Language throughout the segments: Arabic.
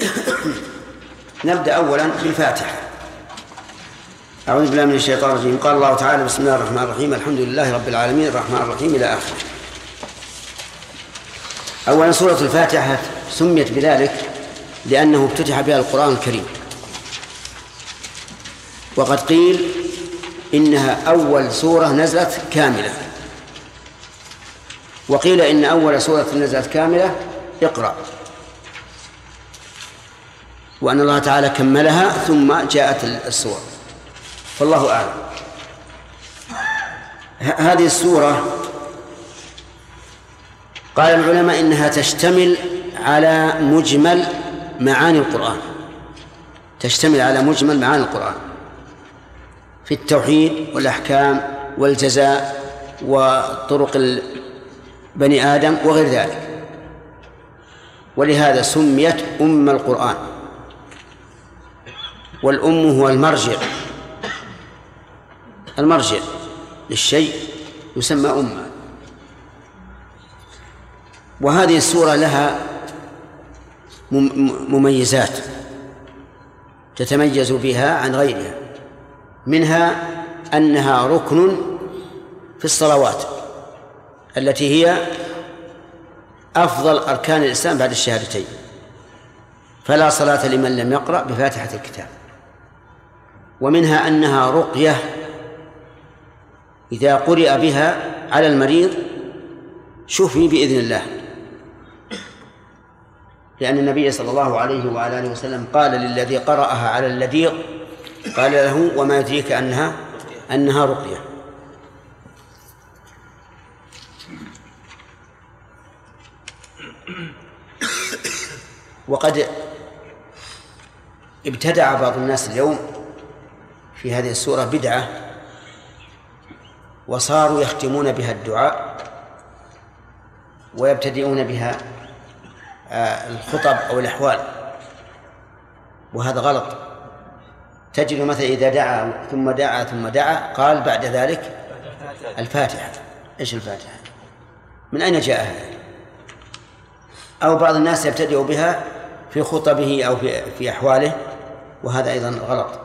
نبدأ أولا بالفاتحة. أعوذ بالله من الشيطان الرجيم. قال الله تعالى: بسم الله الرحمن الرحيم، الحمد لله رب العالمين الرحمن الرحيم إلى آخره. أولا سورة الفاتحة سميت بذلك لأنه افتتح بها القرآن الكريم، وقد قيل إنها أول سورة نزلت كاملة، وقيل إن أول سورة نزلت كاملة اقرأ، وأن الله تعالى كملها ثم جاءت السور، فالله أعلم. هذه السورة قال العلماء إنها تشتمل على مجمل معاني القرآن، تشتمل على مجمل معاني القرآن في التوحيد والأحكام والجزاء وطرق بني آدم وغير ذلك، ولهذا سميت أم القرآن. والأم هو المرجع للشيء يسمى أمة. وهذه السورة لها مميزات تتميز بها عن غيرها، منها أنها ركن في الصلوات التي هي أفضل أركان الإسلام بعد الشهادتين، فلا صلاة لمن لم يقرأ بفاتحة الكتاب. ومنها أنها رقية إذا قرئ بها على المريض شفي بإذن الله، لأن النبي صلى الله عليه وعلى آله وسلم قال للذي قرأها على اللذيذ قال له: وما يدريك أنها رقية. وقد ابتدع بعض الناس اليوم في هذه السورة بدعة، وصاروا يختمون بها الدعاء ويبتدئون بها الخطب أو الأحوال، وهذا غلط. تجد مثلا إذا دعا ثم دعا ثم دعا قال بعد ذلك الفاتحة. إيش الفاتحة؟ من أين جاء هذا؟ أو بعض الناس يبتدئ بها في خطبه أو في أحواله، وهذا أيضا غلط،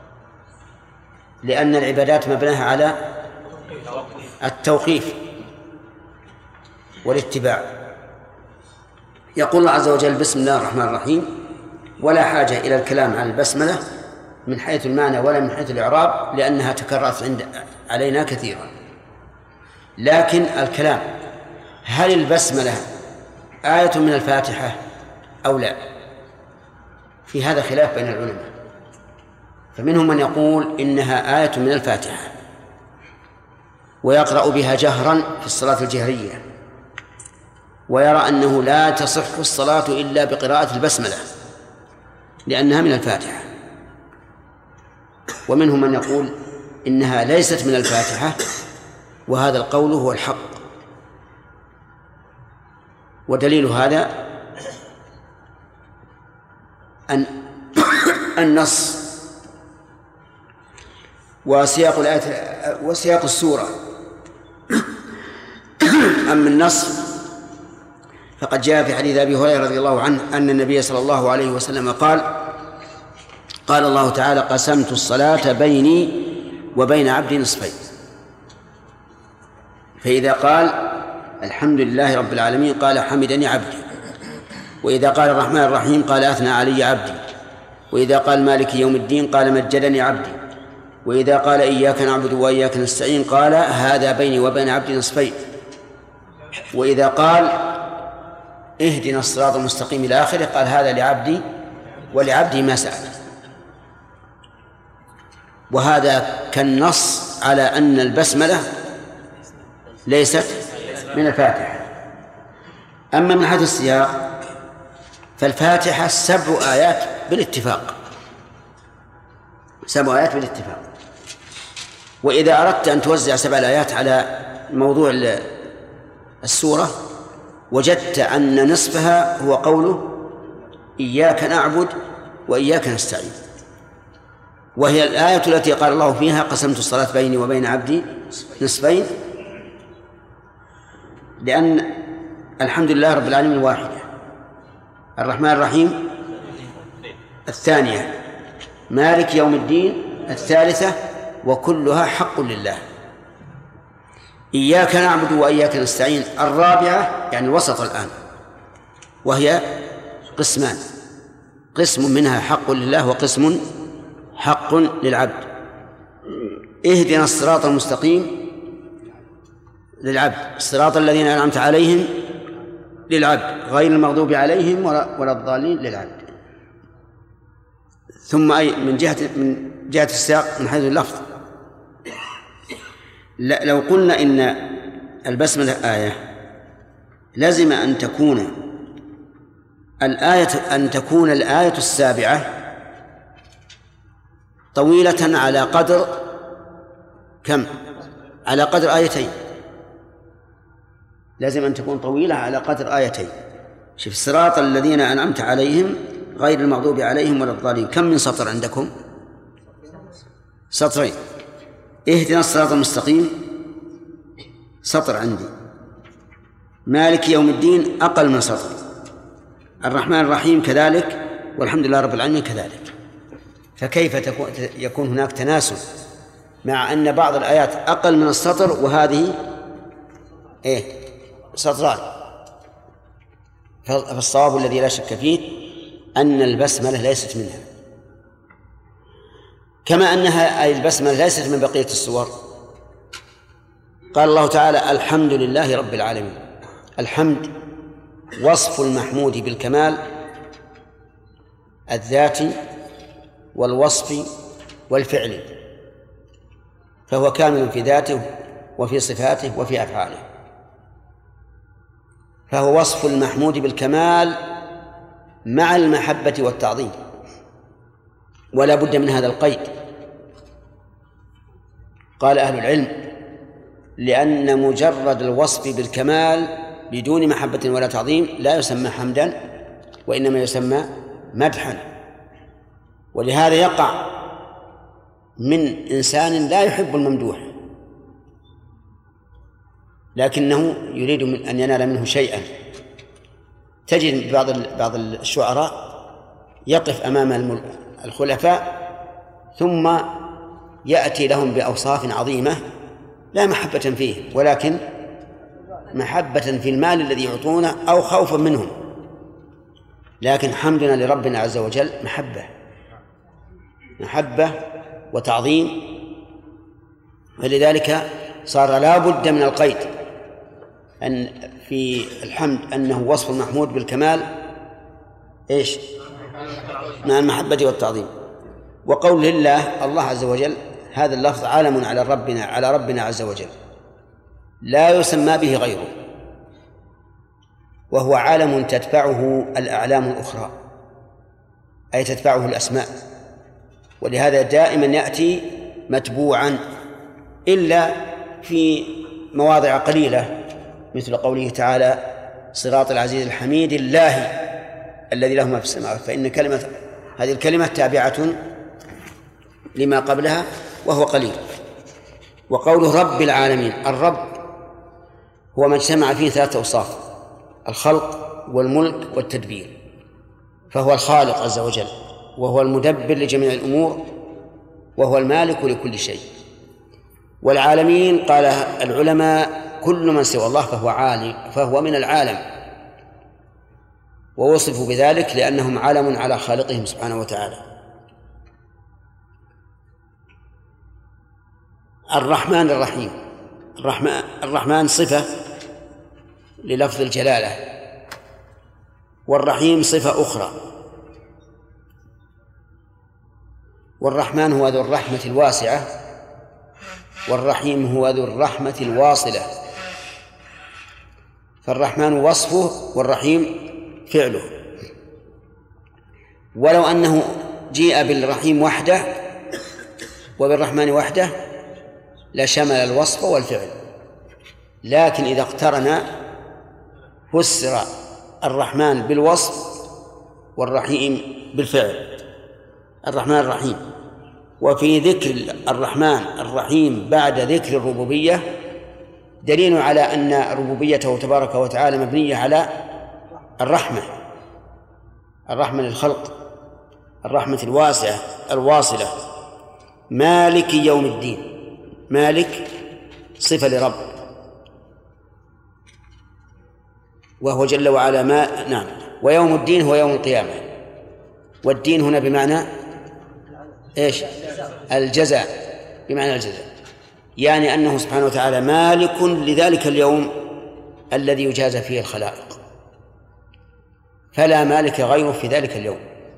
لأن العبادات مبناها على التوقيف والاتباع. يقول الله عز وجل: بسم الله الرحمن الرحيم، ولا حاجة إلى الكلام عن البسملة من حيث المعنى ولا من حيث الإعراب، لأنها تكررت علينا كثيرا. لكن الكلام: هل البسملة آية من الفاتحة أو لا؟ في هذا خلاف بين العلماء، فمنهم من يقول إنها آية من الفاتحة ويقرأ بها جهرا في الصلاة الجهرية، ويرى أنه لا تصح الصلاة إلا بقراءة البسملة لأنها من الفاتحة. ومنهم من يقول إنها ليست من الفاتحة، وهذا القول هو الحق. ودليل هذا أن النص وسياق الآية وسياق السورة. أما النص فقد جاء في حديث أبي هريرة رضي الله عنه أن النبي صلى الله عليه وسلم قال الله تعالى: قسمت الصلاة بيني وبين عبدي نصفين. فإذا قال الحمد لله رب العالمين قال حمدني عبدي، وإذا قال الرحمن الرحيم قال أثنى علي عبدي، وإذا قال مالك يوم الدين قال مجدني عبدي، وإذا قال إياك نعبد وإياك نستعين قال هذا بيني وبين عبدي نصفين، وإذا قال اهدنا الصراط المستقيم إلى آخره قال هذا لعبدي ولعبدي ما سأل. وهذا كالنص على أن البسملة ليست من الفاتحة. أما من حيث السياق فالفاتحة 7 آيات بالاتفاق، 7 آيات بالاتفاق. وإذا أردت أن توزع 7 آيات على موضوع السورة وجدت أن نصفها هو قوله إياك نعبد وإياك نستعين، وهي الآية التي قال الله فيها قسمت الصلاة بيني وبين عبدي نصفين، لأن الحمد لله رب العالمين واحدة، الرحمن الرحيم الثانية مالك يوم الدين الثالثة وكلها حق لله. إياك نعبد وإياك نستعين الرابعة يعني الوسط الآن، وهي قسمان، قسم منها حق لله وقسم حق للعبد. اهدنا الصراط المستقيم للعبد، الصراط الذين أنعمت عليهم للعبد غير المغضوب عليهم ولا الضالين للعبد. ثم أي من جهة السياق من حيث اللفظ، لو قلنا إن البسملة آية لازم أن تكون الآية السابعة طويلة على قدر كم؟ على قدر آيتين. لازم أن تكون طويلة على قدر آيتين. شوف الصراط الذين أنعمت عليهم غير المغضوب عليهم ولا الضالين، كم من سطر عندكم؟ سطرين. اهدنا الصراط المستقيم سطر عندي. مالك يوم الدين أقل من سطر. الرحمن الرحيم كذلك، والحمد لله رب العالمين كذلك. فكيف يكون هناك تناسب مع أن بعض الآيات أقل من السطر وهذه سطران؟ فالصواب الذي لا شك فيه أن البسملة ليست منها، كما أنها أي البسملة ليست من بقية السور. قال الله تعالى الحمد لله رب العالمين. الحمد وصف المحمود بالكمال الذاتي والوصف والفعل، فهو كامل في ذاته وفي صفاته وفي أفعاله، فهو وصف المحمود بالكمال مع المحبة والتعظيم، ولا بد من هذا القيد. قال أهل العلم لأن مجرد الوصف بالكمال بدون محبة ولا تعظيم لا يسمى حمدا، وإنما يسمى مدحا. ولهذا يقع من إنسان لا يحب الممدوح لكنه يريد أن ينال منه شيئا. تجد بعض الشعراء يقف أمام الخلفاء ثم يأتي لهم بأوصاف عظيمة لا محبة فيه، ولكن محبة في المال الذي يعطونه أو خوفا منهم. لكن حمدنا لربنا عز وجل محبة وتعظيم، فلذلك صار لا بد من القيد أن في الحمد أنه وصف المحمود بالكمال مع المحبة والتعظيم. وقول لله الله عز وجل هذا اللفظ علم على ربنا عز وجل لا يسمى به غيره، وهو علم تتبعه الأعلام الأخرى، أي تتبعه الأسماء، ولهذا دائما يأتي متبوعا إلا في مواضع قليلة، مثل قوله تعالى صراط العزيز الحميد الله الذي له ما في السماوات، فإن هذه الكلمة تابعة لما قبلها وهو قليل. وقوله رب العالمين، الرب هو ما اجتمع فيه ثلاثة أوصاف: الخلق والملك والتدبير، فهو الخالق عز وجل، وهو المدبر لجميع الأمور، وهو المالك لكل شيء. والعالمين قال العلماء كل من سوى الله فهو من العالم، ووصفوا بذلك لأنهم علم على خالقهم سبحانه وتعالى. الرحمن الرحيم، الرحمن صفة للفظ الجلالة، والرحيم صفة أخرى. والرحمن هو ذو الرحمة الواسعة، والرحيم هو ذو الرحمة الواصلة. فالرحمن وصفه والرحيم فعله. ولو أنه جيء بالرحيم وحده وبالرحمن وحده لشمل الوصف والفعل، لكن إذا اقترن فسر الرحمن بالوصف والرحيم بالفعل. الرحمن الرحيم، وفي ذكر الرحمن الرحيم بعد ذكر الربوبية دليل على أن ربوبيته تبارك وتعالى مبنية على الرحمة للخلق، الرحمة الواسعة الواصلة، مالك يوم الدين. مالك صفة لرب، وهو جل وعلا نعم. ويوم الدين هو يوم القيامة، والدين هنا بمعنى إيش؟ الجزاء، بمعنى الجزاء، يعني أنه سبحانه وتعالى مالك لذلك اليوم الذي يجازى فيه الخلائق، فلا مالك غيره في ذلك اليوم.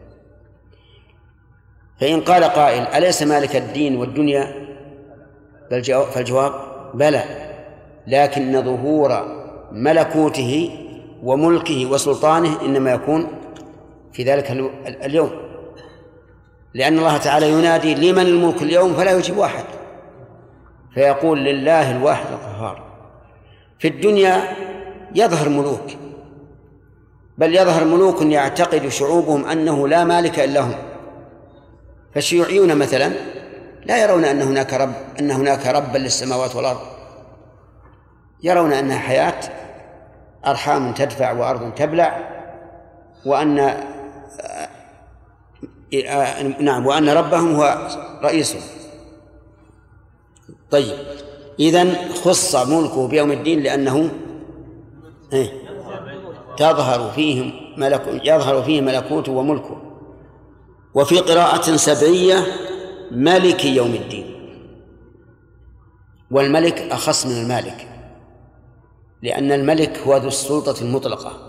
فإن قال قائل: أليس مالك الدين والدنيا؟ فالجواب: بلى، لكن ظهور ملكوته وملكه وسلطانه إنما يكون في ذلك اليوم، لأن الله تعالى ينادي: لمن الملك اليوم؟ فلا يجيب واحد، فيقول: لله الواحد القهار. في الدنيا يظهر ملوك، بل يظهر ملوك يعتقد شعوبهم أنه لا مالك إلا هم، فالشيوعيون مثلا لا يرون أن هناك ربا للسماوات والأرض، يرون أنها حياة، أرحام تدفع وأرض تبلع، وأن ربهم هو رئيسهم. طيب، إذن خص ملكه بيوم الدين لأنه يظهر فيه ملكوته وملكه. وفي قراءة سبعية: ملك يوم الدين، والملك أخص من المالك، لأن الملك هو ذو السلطة المطلقة،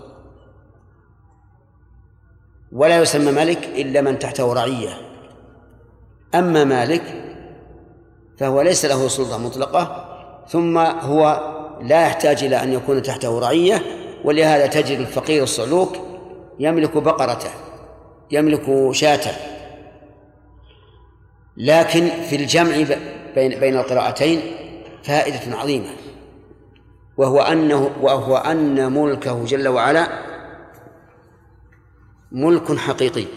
ولا يسمى ملك إلا من تحته رعية. أما مالك فهو ليس له سلطة مطلقة، ثم هو لا يحتاج إلى أن يكون تحته رعية، ولهذا تجد الفقير الصعلوك يملك بقرته، يملك شاته. لكن في الجمع بين القراءتين فائدة عظيمة، وهو أن ملكه جل وعلا ملك حقيقي،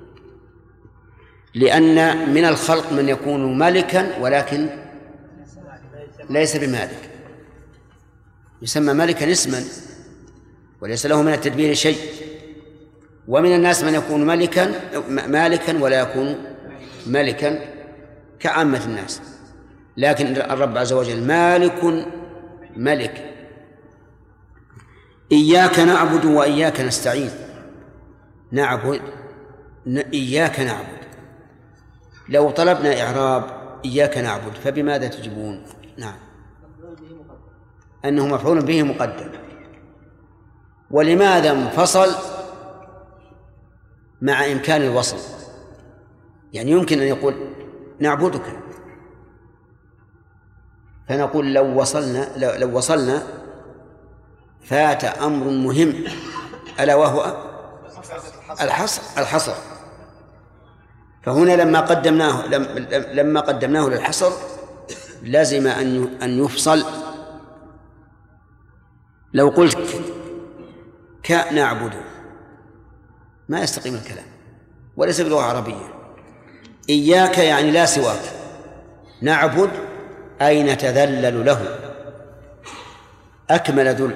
لأن من الخلق من يكون ملكا ولكن ليس بمالك، يسمى ملكا اسما وليس له من التدبير شيء. ومن الناس من يكون مالكا ولا يكون ملكا كعامة الناس، لكن الرب عز وجل مالك ملك. إياك نعبد وإياك نستعين. إياك نعبد، لو طلبنا إعراب إياك نعبد فبماذا تجيبون؟ نعم، أنه مفعول به مقدم. ولماذا انفصل مع إمكان الوصل؟ يعني يمكن أن يقول نعبدك، فنقول لو وصلنا فات أمر مهم، ألا وهو الحصر. فهنا لما قدمناه للحصر لازم أن يفصل. لو قلت نعبد ما يستقيم الكلام، وليس بلغة عربية. إياك يعني لا سواك، نعبد أي نتذلل له أكمل ذل.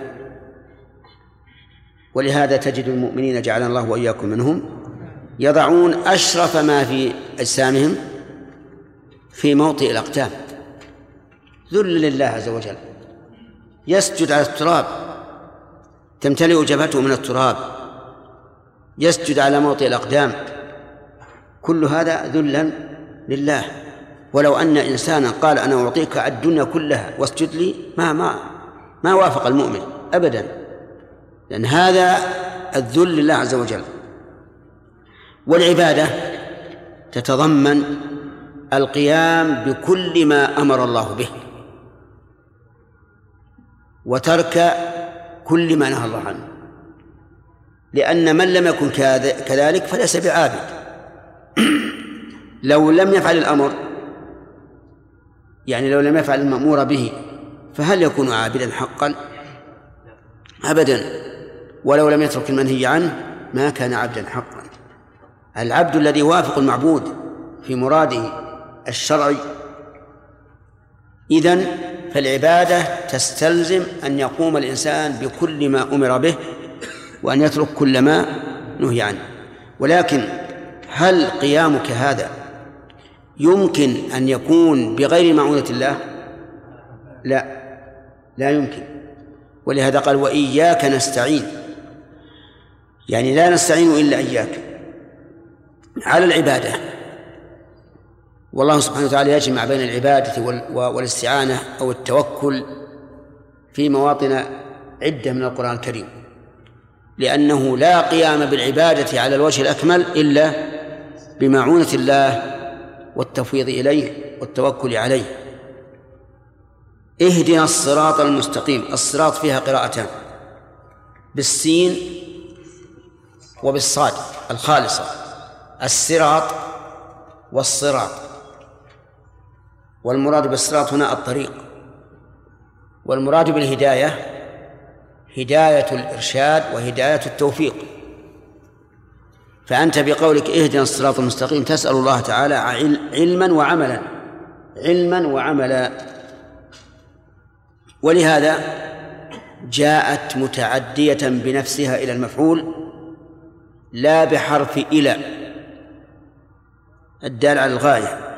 ولهذا تجد المؤمنين جعلنا الله وإياكم منهم يضعون أشرف ما في أجسامهم في موطئ الأقدام، ذل لله عز وجل، يسجد على التراب تمتلئ جبهته من التراب، يسجد على موطئ الأقدام، كل هذا ذلا لله. ولو أن إنسانا قال أنا أعطيك الدنيا كلها واسجد لي ما وافق المؤمن أبدا، لأن هذا الذل لله عز وجل. والعبادة تتضمن القيام بكل ما أمر الله به وترك كل ما نهى الله عنه، لأن من لم يكن كذلك فليس بعابد. لو لم يفعل الأمر، يعني لو لم يفعل المأمور به، فهل يكون عابدا حقا؟ أبدا. ولو لم يترك المنهي عنه ما كان عبدا حقا. العبد الذي يوافق المعبود في مراده الشرعي. إذن فالعبادة تستلزم أن يقوم الإنسان بكل ما أمر به وأن يترك كل ما نهي عنه. ولكن هل قيامك هذا يمكن أن يكون بغير معونة الله؟ لا يمكن. ولهذا قال وإياك نستعين، يعني لا نستعين إلا إياك على العبادة. والله سبحانه وتعالى يجمع بين العبادة والاستعانة أو التوكل في مواطن عدة من القرآن الكريم، لأنه لا قيام بالعبادة على الوجه الأكمل إلا بمعونة الله والتفويض إليه والتوكل عليه. اهدنا الصراط المستقيم. الصراط فيها قراءتان، بالسين وبالصاد الخالصة، الصراط والصراط. والمراد بالصراط هنا الطريق، والمراد بالهداية هداية الإرشاد وهداية التوفيق. فأنت بقولك اهدنا الصراط المستقيم تسأل الله تعالى علما وعملا. ولهذا جاءت متعدية بنفسها إلى المفعول لا بحرف إلى الدال على الغاية.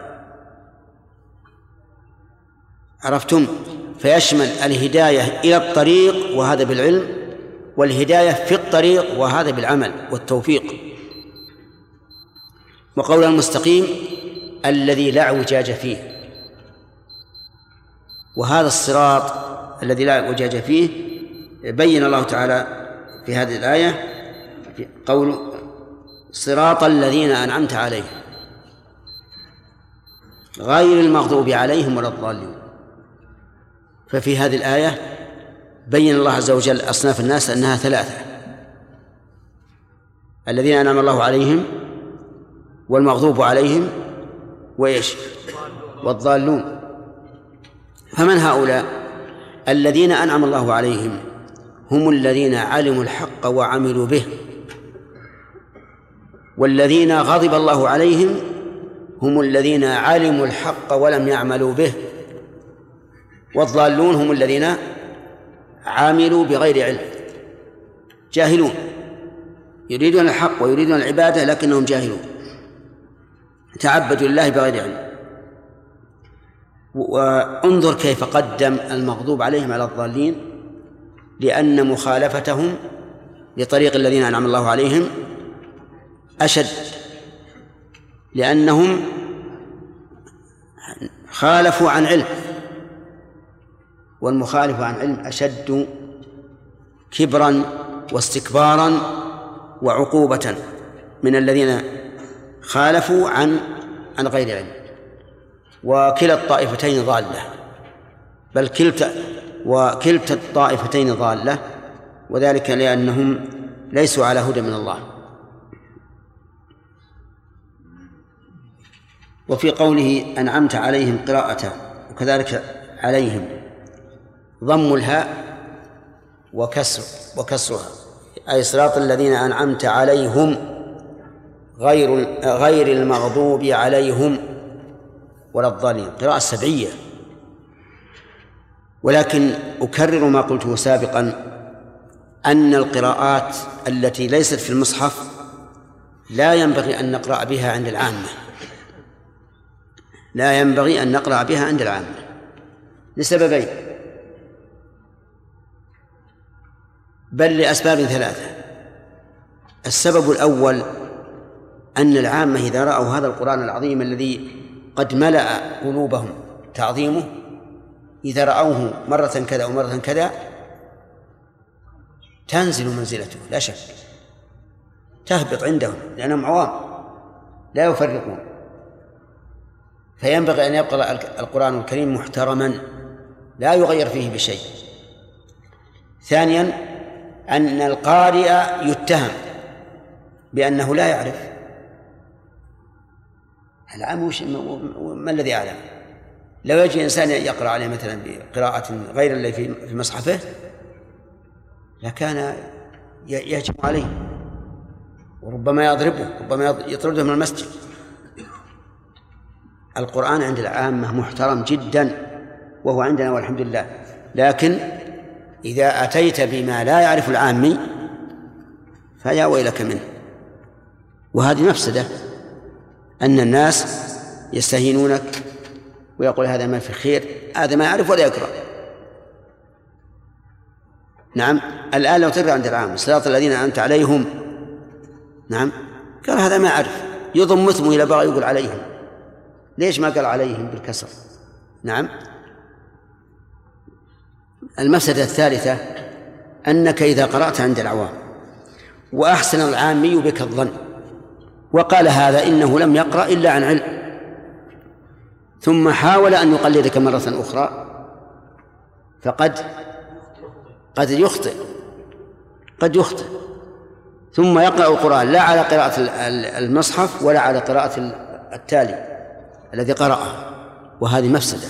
عرفتم؟ فيشمل الهداية إلى الطريق وهذا بالعلم، والهداية في الطريق وهذا بالعمل والتوفيق. وقول المستقيم الذي لا اعوجاج فيه، وهذا الصراط الذي لا اعوجاج فيه بين الله تعالى في هذه الآية في قول صراط الذين أنعمت عليهم غير المغضوب عليهم ولا الضالين. ففي هذه الآية بين الله عز وجل أصناف الناس أنها ثلاثة: الذين أنعم الله عليهم، والمغضوب عليهم، والضالون. فمن هؤلاء؟ الذين أنعم الله عليهم هم الذين علموا الحق وعملوا به، والذين غضب الله عليهم هم الذين علموا الحق ولم يعملوا به، والضالون هم الذين عاملوا بغير علم، جاهلون، يريدون الحق ويريدون العبادة لكنهم جاهلون، تعبدوا لله بغير علم. وانظر كيف قدم المغضوب عليهم على الضالين، لأن مخالفتهم لطريق الذين أنعم الله عليهم أشد، لأنهم خالفوا عن علم، والمخالف عن علم أشد كبرا واستكبارا وعقوبة من الذين خالفوا عن غير علم. وكلا الطائفتين ضالة، بل وكلتا الطائفتين ضالة، وذلك لأنهم ليسوا على هدى من الله. وفي قوله أنعمت عليهم قراءة، وكذلك عليهم ضم الهاء وكسرها، أي صراط الذين أنعمت عليهم غير المغضوب عليهم ولا الضالين، قراءة سبعية. ولكن أكرر ما قلته سابقا، أن القراءات التي ليست في المصحف لا ينبغي أن نقرأ بها عند العامة، لا ينبغي أن نقرأ بها عند العامة لسببين، بل لأسباب ثلاثة. السبب الأول أن العامة إذا رأوا هذا القرآن العظيم الذي قد ملأ قلوبهم تعظيمه، إذا رأوه مرة كذا ومرة كذا تنزل منزلته لا شك، تهبط عندهم لأنهم عوام لا يفرقون. فينبغي أن يبقى القرآن الكريم محترما لا يغير فيه بشيء. ثانيا أن القارئ يتهم بأنه لا يعرف العام، ما الذي أعلم؟ لو يجي إنسان يقرأ عليه مثلا بقراءة غير اللي في مصحفه لكان يهجم عليه وربما يضربه، ربما يطرده من المسجد. القرآن عند العامة محترم جدا وهو عندنا والحمد لله، لكن إذا أتيت بما لا يعرف العامي فيا ويلك منه، وهذه مفسدة أن الناس يستهينونك ويقول هذا ما في خير، هذا ما يعرف ولا يقرأ. نعم، الآن لو تقرأ عند العام صراط الذين أنعمت عليهم، نعم، قال هذا ما يعرف، يضم اسمه إلى بغى يقول عليهم، ليش ما قال عليهم بالكسر؟ نعم. المفسدة الثالثة أنك إذا قرأت عند العوام وأحسن العامي بك الظن وقال هذا إنه لم يقرأ إلا عن علم، ثم حاول أن يقلدك مرة أخرى، فقد قد يخطئ ثم يقرأ القرآن لا على قراءة المصحف ولا على قراءة التالي الذي قرأه، وهذه مفسدة.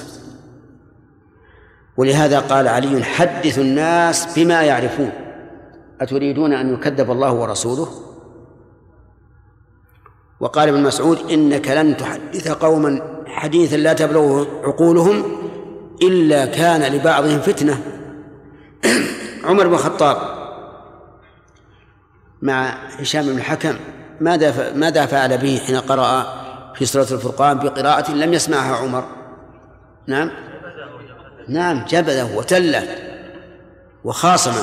ولهذا قال علي: حدث الناس بما يعرفون، أتريدون أن يكذب الله ورسوله؟ وقال ابن مسعود: إنك لن تحدث قوما حديثا لا تبلغ عقولهم إلا كان لبعضهم فتنة. عمر بن الخطاب مع هشام بن الحكم ماذا فعل به حين قرأ في سورة الفرقان بقراءة لم يسمعها عمر؟ نعم جبده وتله وخاصمه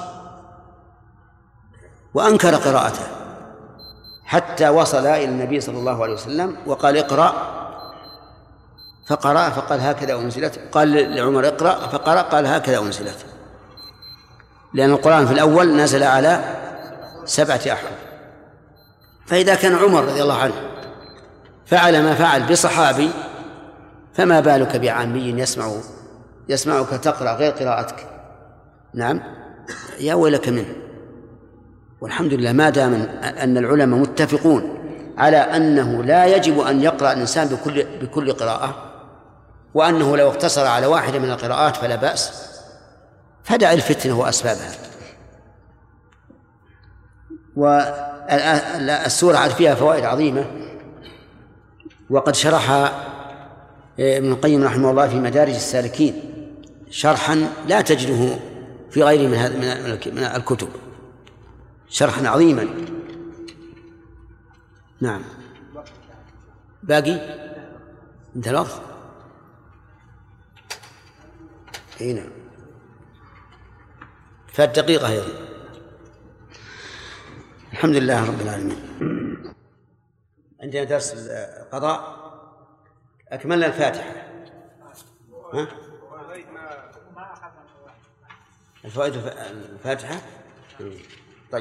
وأنكر قراءته حتى وصل إلى النبي صلى الله عليه وسلم وقال: اقرأ، فقرأ فقال: هكذا أنزلت. قال لعمر: اقرأ، فقرأ قال: هكذا أنزلت، لأن القرآن في الأول نزل على 7 أحرف. فإذا كان عمر رضي الله عنه فعل ما فعل بصحابي، فما بالك بعامي يسمعك تقرأ غير قراءتك؟ نعم، يا ويلك منه. والحمد لله ما دام أن العلماء متفقون على أنه لا يجب أن يقرأ الإنسان بكل قراءة، وأنه لو اقتصر على واحدة من القراءات فلا بأس، فدع الفتنة وأسبابها. والسورة فيها فوائد عظيمة، وقد شرحها ابن القيم رحمه الله في مدارج السالكين شرحا لا تجده في غيره من الكتب، شرحا عظيما. نعم، باقي انت لفظ. هنا فالدقيقة هي. الحمد لله رب العالمين. عندنا درس القضاء، أكملنا الفاتحة. ها؟ الفوائد الفاتحة. طيب،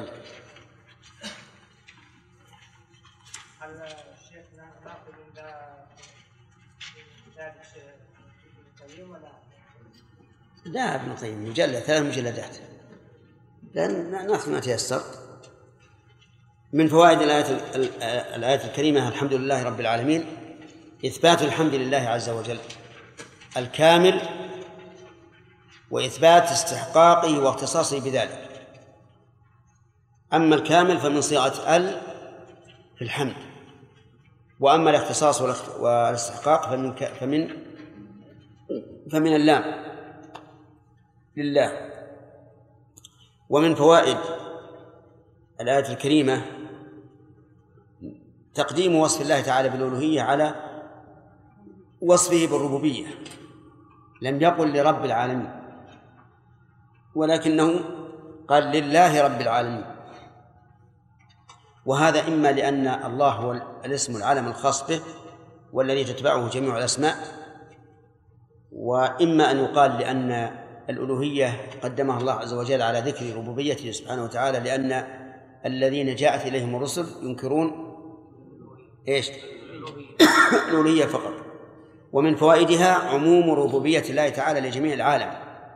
الشيخ ناخذ كتاب ابن القيم ولا لا؟ ابن القيم مجلد 3 مجلدات، لأن ناخذ ما تيسر. من فوائد الآية الكريمة: الحمد لله رب العالمين، إثبات الحمد لله عز وجل الكامل، وإثبات استحقاقه واختصاصه بذلك. أما الكامل فمن صيغة ال في الحمد، وأما الاختصاص والاستحقاق فمن اللام لله. ومن فوائد الآية الكريمة تقديم وصف الله تعالى بالألوهية على وصفه بالربوبية. لم يقل لرب العالمين، ولكنه قال لله رب العالمين. وهذا إما لأن الله هو الاسم العلم الخاص به والذي تتبعه جميع الأسماء، وإما أن يقال لأن الألوهية قدمها الله عز وجل على ذكر ربوبيته سبحانه وتعالى، لأن الذين جاءت إليهم الرسل ينكرون إيش؟ الألوهية فقط. ومن فوائدها عموم ربوبية الله تعالى لجميع العالم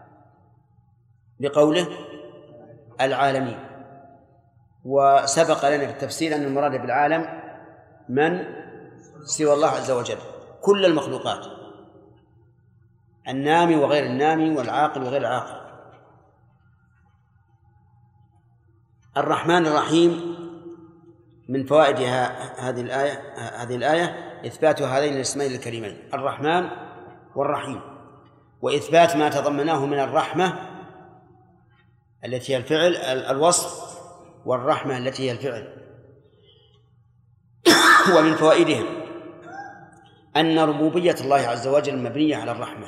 بقوله العالمين. وسبق لنا بالتفسير أن المراد بالعالم من سوى الله عز وجل، كل المخلوقات، النامي وغير النامي والعاقل وغير العاقل. الرحمن الرحيم من فوائد هذه الآية إثبات هذين الاسمين الكريمين الرحمن والرحيم، وإثبات ما تضمناه من الرحمة التي هي الفعل الوصف، والرحمة التي هي الفعل. ومن فوائدهم أن ربوبية الله عز وجل مبنية على الرحمة،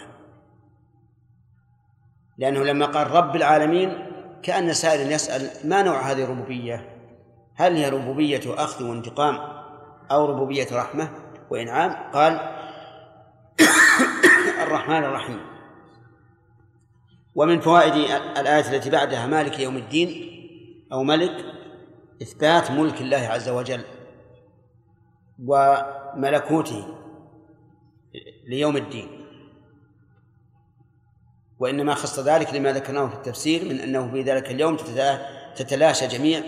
لأنه لما قال رب العالمين كأن سائل يسأل ما نوع هذه الربوبية؟ هل هي ربوبية أخذ وانتقام أو ربوبية رحمة وإنعام؟ قال الرحمن الرحيم. ومن فوائد الآية التي بعدها مالك يوم الدين أو ملك إثبات ملك الله عز وجل وملكوته ليوم الدين، وإنما خص ذلك لما ذكرناه في التفسير من أنه في ذلك اليوم تتلاشى جميع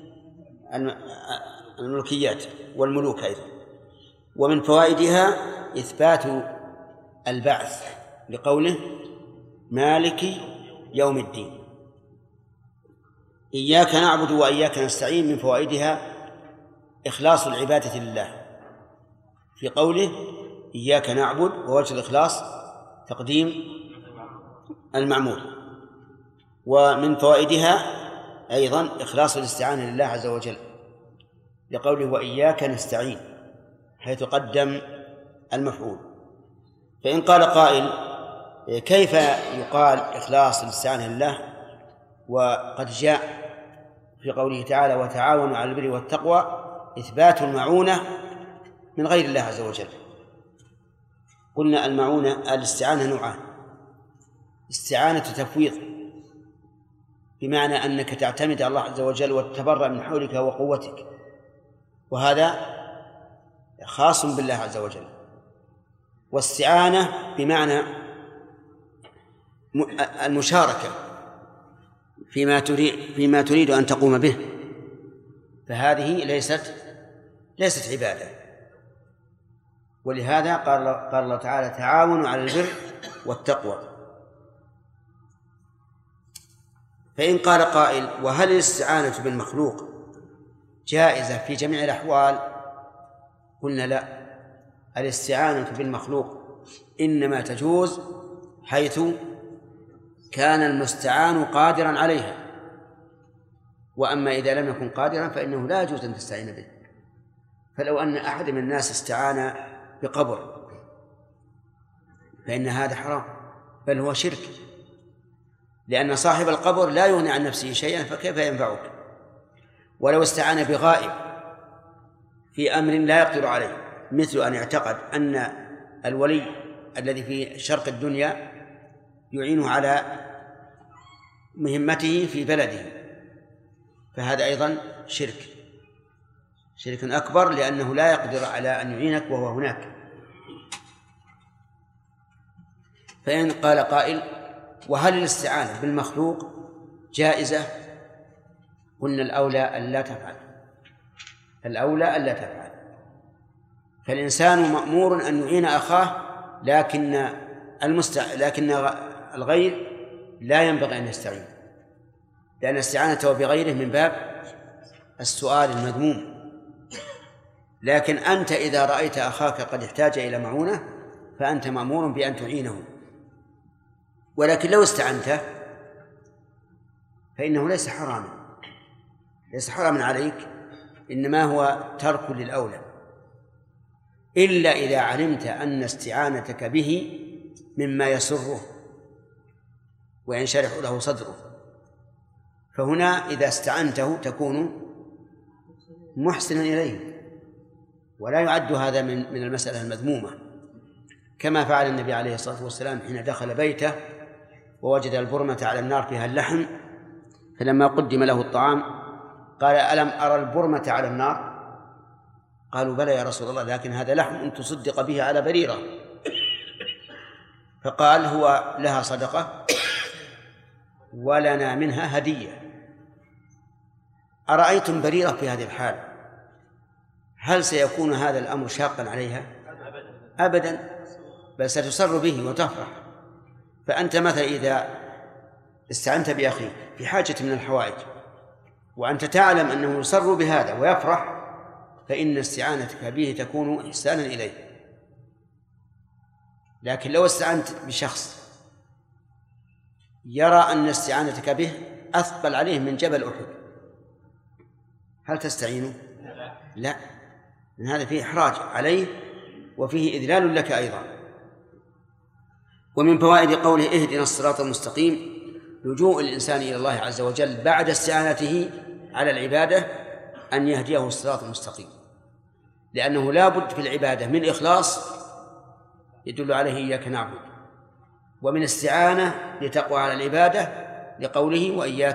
الملكيات والملوك أيضا. ومن فوائدها إثبات البعث لقوله مالك يوم الدين. إياك نعبد وإياك نستعين من فوائدها إخلاص العبادة لله في قوله إياك نعبد، ووجه الإخلاص تقديم المعمول. ومن فوائدها أيضا إخلاص الاستعانة لله عز وجل لقوله وإياك نستعين، حيث قدم المفعول. فإن قال قائل كيف يقال إخلاص الاستعانة لله وقد جاء في قوله تعالى وتعاونوا على البر والتقوى إثبات المعونة من غير الله عز وجل؟ قلنا المعونة الاستعانة نوعان: استعانة تفويض بمعنى أنك تعتمد على الله عز وجل وتتبرأ من حولك وقوتك، وهذا خاص بالله عز وجل. واستعانة بمعنى المشاركة فيما تريد أن تقوم به، فهذه ليست عبادة. ولهذا قال الله تعالى تعاونوا على البر والتقوى. فإن قال قائل وهل الاستعانة بالمخلوق جائزة في جميع الأحوال؟ قلنا لا، الاستعانة بالمخلوق إنما تجوز حيث كان المستعان قادرا عليها، وأما إذا لم يكن قادرا فإنه لا يجوز أن تستعين به. فلو أن أحد من الناس استعان بقبر فإن هذا حرام، بل هو شرك، لأن صاحب القبر لا يغني عن نفسه شيئا، فكيف ينفعك؟ ولو استعان بغائب في أمر لا يقدر عليه، مثل أن يعتقد أن الولي الذي في شرق الدنيا يعينه على مهمته في بلده، فهذا أيضا شرك أكبر، لأنه لا يقدر على أن يعينك وهو هناك. فإن قال قائل وهل الاستعانة بالمخلوق جائزة؟ قلنا الأولى ألا تفعل. فالإنسان مأمور أن يعين أخاه، لكن الغير لا ينبغي أن يستعين، لأن استعانته بغيره من باب السؤال المذموم. لكن أنت إذا رأيت أخاك قد احتاج إلى معونة فأنت مأمور بأن تعينه، ولكن لو استعنته فإنه ليس حراما عليك، إنما هو ترك للأولى، إلا إذا علمت أن استعانتك به مما يسره وينشرح له صدره، فهنا إذا استعنته تكون محسنا إليه، ولا يعد هذا من المسألة المذمومة، كما فعل النبي عليه الصلاة والسلام حين دخل بيته ووجد البرمة على النار فيها اللحم، فلما قدم له الطعام قال ألم أرى البرمة على النار؟ قالوا بلى يا رسول الله، لكن هذا لحم تصدق به على بريرة. فقال هو لها صدقة ولنا منها هدية. أرأيتم بريرة في هذه الحال هل سيكون هذا الأمر شاقا عليها؟ أبدا، بل ستسر به وتفرح. فأنت مثلا إذا استعنت بأخيك في حاجة من الحوائج وأنت تعلم أنه يسر بهذا ويفرح، فإن استعانتك به تكون إحسانا إليه. لكن لو استعنت بشخص يرى أن استعانتك به أثقل عليه من جبل أحد، هل تستعينه؟ لا، من هذا فيه إحراج عليه وفيه إذلال لك أيضا. ومن فوائد قوله اهدنا الصراط المستقيم لجوء الإنسان إلى الله عز وجل بعد استعانته على العبادة أن يهديه الصراط المستقيم، لأنه لا بد في العبادة من إخلاص يدل عليه إياك نعبد، ومن استعانة لتقوى على العبادة لقوله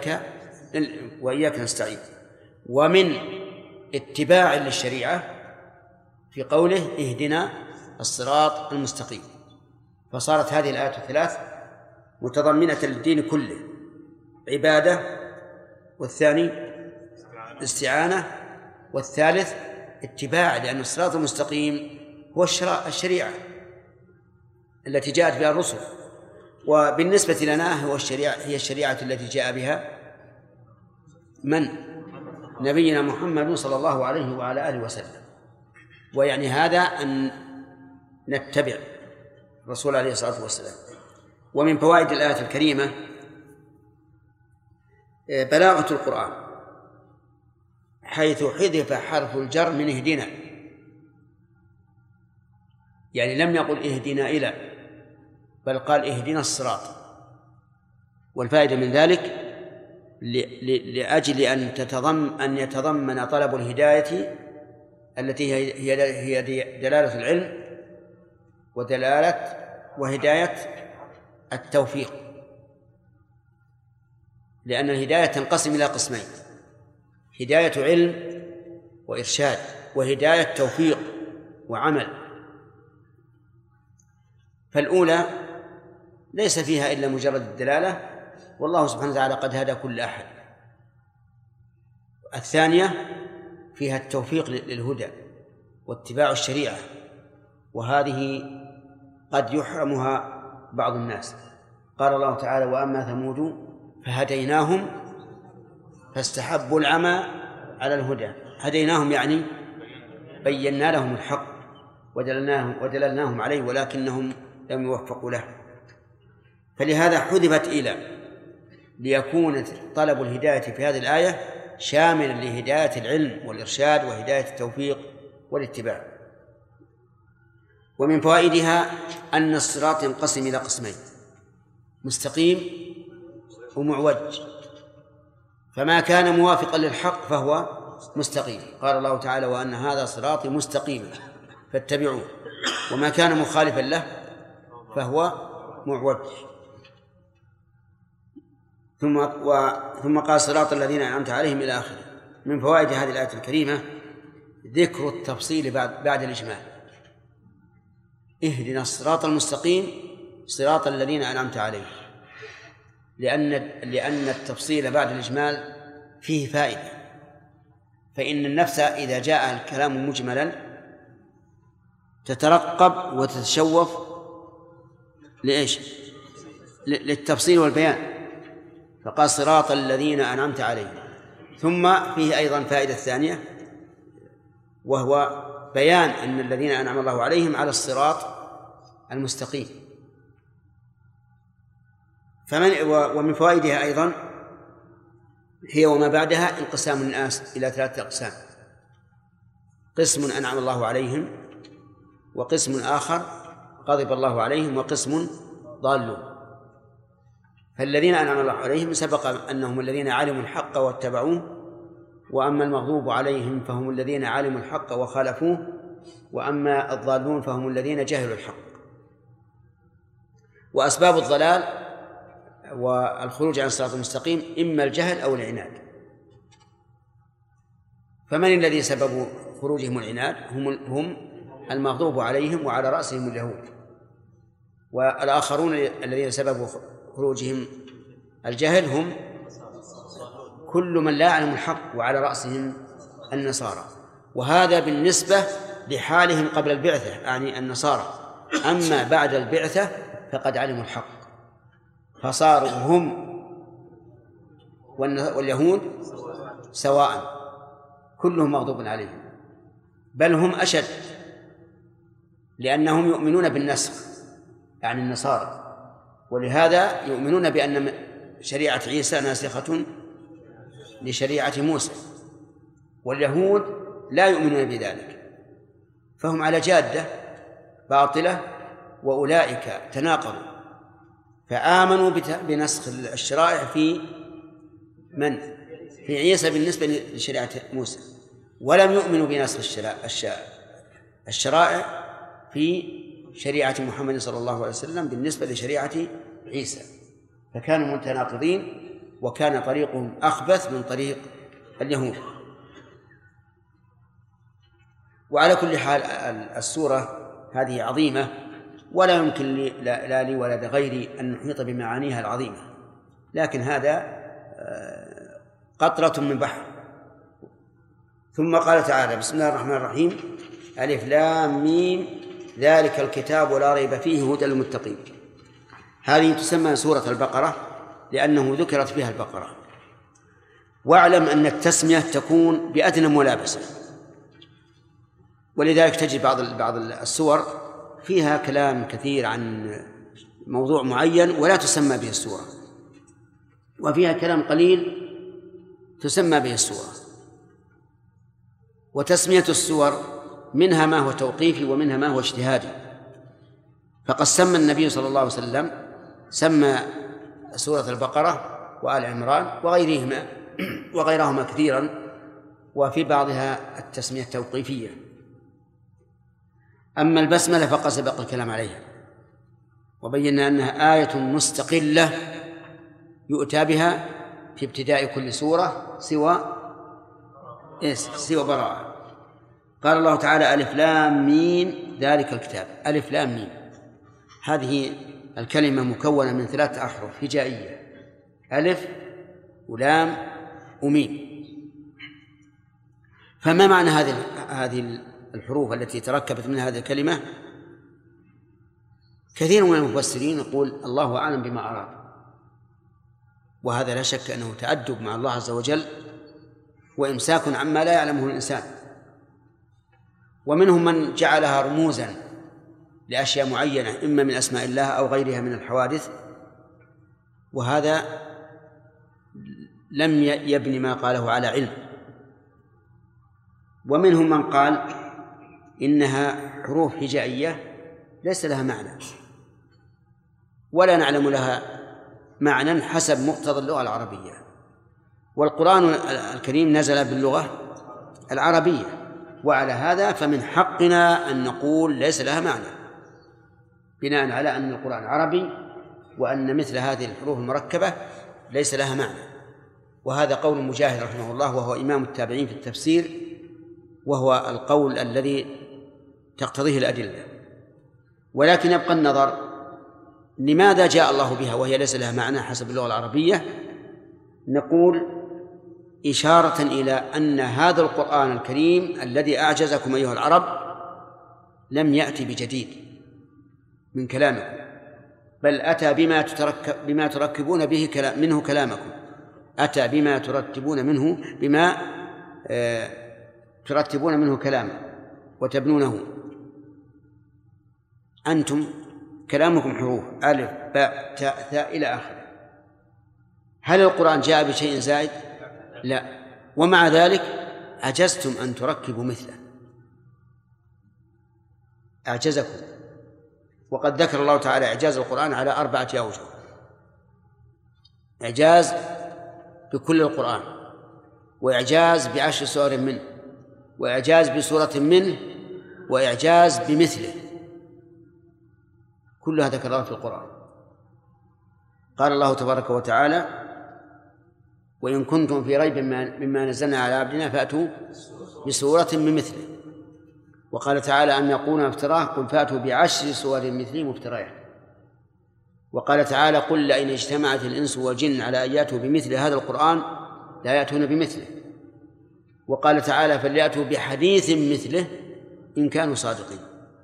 وإياك نستعين، ومن اتباع للشريعة في قوله اهدنا الصراط المستقيم. فصارت هذه الآيات الثلاث متضمنة للدين كله، عبادة، والثاني استعانة، والثالث اتباع، لأن الصراط المستقيم هو الشريعة التي جاءت بها الرسل، وبالنسبة لنا هي الشريعة التي جاء بها من؟ نبينا محمد صلى الله عليه وعلى آله وسلم. ويعني هذا أن نتبع الرسول عليه الصلاة والسلام. ومن فوائد الآية الكريمة بلاغة القرآن، حيث حذف حرف الجر من اهدنا، يعني لم يقل اهدنا إلى، بل قال اهدنا الصراط. والفائدة من ذلك لأجل أن يتضمن طلب الهداية التي هي دلالة العلم وهداية التوفيق، لأن الهداية تنقسم إلى قسمين: هداية علم وإرشاد، وهداية توفيق وعمل. فالأولى ليس فيها إلا مجرد الدلالة، والله سبحانه وتعالى قد هدى كل أحد. الثانية فيها التوفيق للهدى واتباع الشريعة، وهذه قد يحرمها بعض الناس. قال الله تعالى: وأما ثمود فهديناهم فاستحبوا العمى على الهدى. هديناهم يعني بينا لهم الحق ودللناهم عليه، ولكنهم لم يوفقوا له، فلهذا حذفت إلى، ليكون طلب الهداية في هذه الآية شاملا لهداية العلم والإرشاد وهداية التوفيق والاتباع. ومن فوائدها أن الصراط ينقسم إلى قسمين: مستقيم ومعوج، فما كان موافقا للحق فهو مستقيم. قال الله تعالى: وأن هذا صراطي مستقيما فاتبعوه، وما كان مخالفا له فهو معوج. ثم قال: صراط الذين أنعمت عليهم إلى آخره. من فوائد هذه الآية الكريمة ذكر التفصيل بعد الإجمال: اهدنا الصراط المستقيم صراط الذين أنعمت عليهم، لأن التفصيل بعد الإجمال فيه فائدة. فإن النفس إذا جاء الكلام مجملا تترقب وتتشوف لإيش؟ للتفصيل والبيان، فقال: صراط الذين أنعمت عليهم. ثم فيه أيضا فائدة ثانية، وهو بيان أن الذين أنعم الله عليهم على الصراط المستقيم. ومن فوائدها أيضا هي وما بعدها انقسام الناس إلى 3 أقسام: قسم أنعم الله عليهم، وقسم آخر غضب الله عليهم، وقسم ضالون. فالذين أنعم الله عليهم سبق أنهم الذين علموا الحق واتبعوه، وأما المغضوب عليهم فهم الذين علموا الحق وخالفوه، وأما الضالون فهم الذين جهلوا الحق. وأسباب الضلال والخروج عن الصراط المستقيم إما الجهل أو العناد. فمن الذي سبب خروجهم العناد؟ هم المغضوب عليهم وعلى رأسهم اليهود. والآخرون الذين سببوا خروجهم الجهل هم كل من لا يعلم الحق وعلى رأسهم النصارى. وهذا بالنسبة لحالهم قبل البعثة، يعني النصارى. أما بعد البعثة فقد علموا الحق، فصاروا هم واليهود سواء، كلهم مغضوب عليهم، بل هم أشد، لأنهم يؤمنون بالنسخ، يعني النصارى، ولهذا يؤمنون بأن شريعة عيسى ناسخة لشريعة موسى، واليهود لا يؤمنون بذلك، فهم على جادة باطلة، وأولئك تناقضوا فآمنوا بنسخ الشرائع في من؟ في عيسى بالنسبة لشريعة موسى، ولم يؤمنوا بنسخ الشرائع في شريعة محمد صلى الله عليه وسلم بالنسبة لشريعة عيسى، فكانوا متناقضين، وكان طريقهم أخبث من طريق اليهود. وعلى كل حال السورة هذه عظيمة، ولا يمكن لا لي ولا لغيري أن نحيط بمعانيها العظيمة، لكن هذا قطرة من بحر. ثم قال تعالى: بسم الله الرحمن الرحيم، ألف لام ميم ذلك الكتاب لا ريب فيه هدى للمتقين. هذه تسمى سورة البقرة لأنه ذكرت فيها البقرة. واعلم أن التسمية تكون بأدنى ملابسة، ولذلك تجد بعض السور فيها كلام كثير عن موضوع معين ولا تسمى به السورة، وفيها كلام قليل تسمى به السورة. وتسمية السور منها ما هو توقيفي ومنها ما هو اجتهادي، فقد سمى النبي صلى الله عليه وسلم سمى سورة البقرة وآل عمران وغيرهما كثيرا، وفي بعضها التسمية التوقيفية. أما البسملة فقد سبق الكلام عليها، وبينا أنها آية مستقلة يؤتى بها في ابتداء كل سورة سوى براءة. قال الله تعالى: ألف لام ميم ذلك الكتاب. ألف لام ميم هذه الكلمة مكونة من 3 أحرف هجائية: ألف ولام وميم. فما معنى هذه الحروف التي تركبت من هذه الكلمة؟ كثير من المفسرين يقول الله أعلم بما أراد، وهذا لا شك أنه تأدب مع الله عز وجل وإمساك عما لا يعلمه الإنسان. ومنهم من جعلها رموزا لأشياء معينة إما من أسماء الله أو غيرها من الحوادث، وهذا لم يبني ما قاله على علم. ومنهم من قال إنها حروف هجائية ليس لها معنى ولا نعلم لها معنى حسب مقتضى اللغة العربية، والقرآن الكريم نزل باللغة العربية، وعلى هذا فمن حقنا أن نقول ليس لها معنى بناء على أن القرآن عربي وأن مثل هذه الحروف المركبة ليس لها معنى. وهذا قول مجاهد رحمه الله، وهو إمام التابعين في التفسير، وهو القول الذي تقتضيه الأدلة. ولكن يبقى النظر لماذا جاء الله بها وهي ليس لها معنى حسب اللغة العربية؟ نقول إشارة إلى أن هذا القرآن الكريم الذي أعجزكم أيها العرب لم يأتي بجديد من كلامكم، بل أتى بما تركبون به منه كلامكم، أتى بما ترتبون منه كلامه وتبنونه. أنتم كلامكم حروف ألف باء تاء ثاء إلى آخره. هل القرآن جاء بشيء زائد؟ لا، ومع ذلك عجزتم أن تركبوا مثله، أعجزكم. وقد ذكر الله تعالى إعجاز القرآن على 4 أوجه: إعجاز بكل القرآن، وإعجاز ب10 سور منه، وإعجاز بسورة منه، وإعجاز بمثله، كلها ذكرها في القرآن. قال الله تبارك وتعالى: وإن كنتم في ريب مما نزلنا على عبدنا فأتوا بسورة من مثله. وقال تعالى: أم يقولون افتراه قل فأتوا ب10 سور مثله مفتريات. وقال تعالى: قل لئن اجتمعت الإنس والجن على أن يأتوا بمثل هذا القرآن لا يأتون بمثله. وقال تعالى: فليأتوا بحديث مثله إن كانوا صادقين.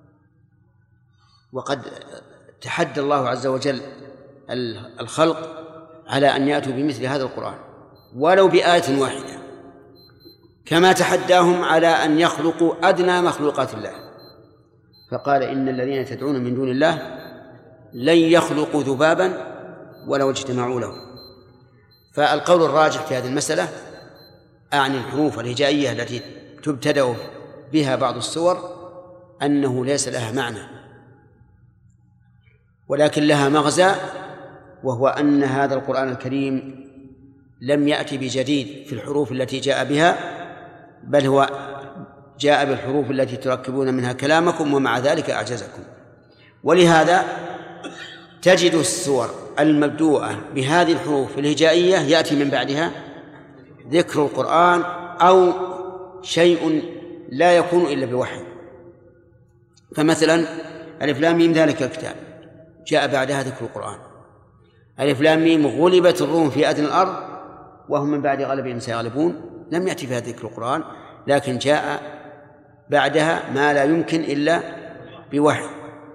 وقد تحدى الله عز وجل الخلق على أن يأتوا بمثل هذا القرآن ولو بآية واحدة، كما تحداهم على أن يخلقوا أدنى مخلوقات الله، فقال: إن الذين تدعون من دون الله لن يخلقوا ذبابا ولو اجتمعوا له. فالقول الراجح في هذه المسألة أعني الحروف الهجائية التي تبتدأ بها بعض السور أنه ليس لها معنى، ولكن لها مغزى، وهو أن هذا القرآن الكريم لم يأتي بجديد في الحروف التي جاء بها، بل هو جاء بالحروف التي تركبون منها كلامكم، ومع ذلك أعجزكم. ولهذا تجد السور المبدوءة بهذه الحروف الهجائية يأتي من بعدها ذكر القرآن أو شيء لا يكون إلا بوحي. فمثلا ألف لام ميم ذلك الكتاب جاء بعدها ذكر القرآن. ألف لام ميم غلبت الروم في أدنى الأرض وهم من بعد غلبهم سيغلبون، لم يأتي فيها ذكر القرآن، لكن جاء بعدها ما لا يمكن إلا بوحي.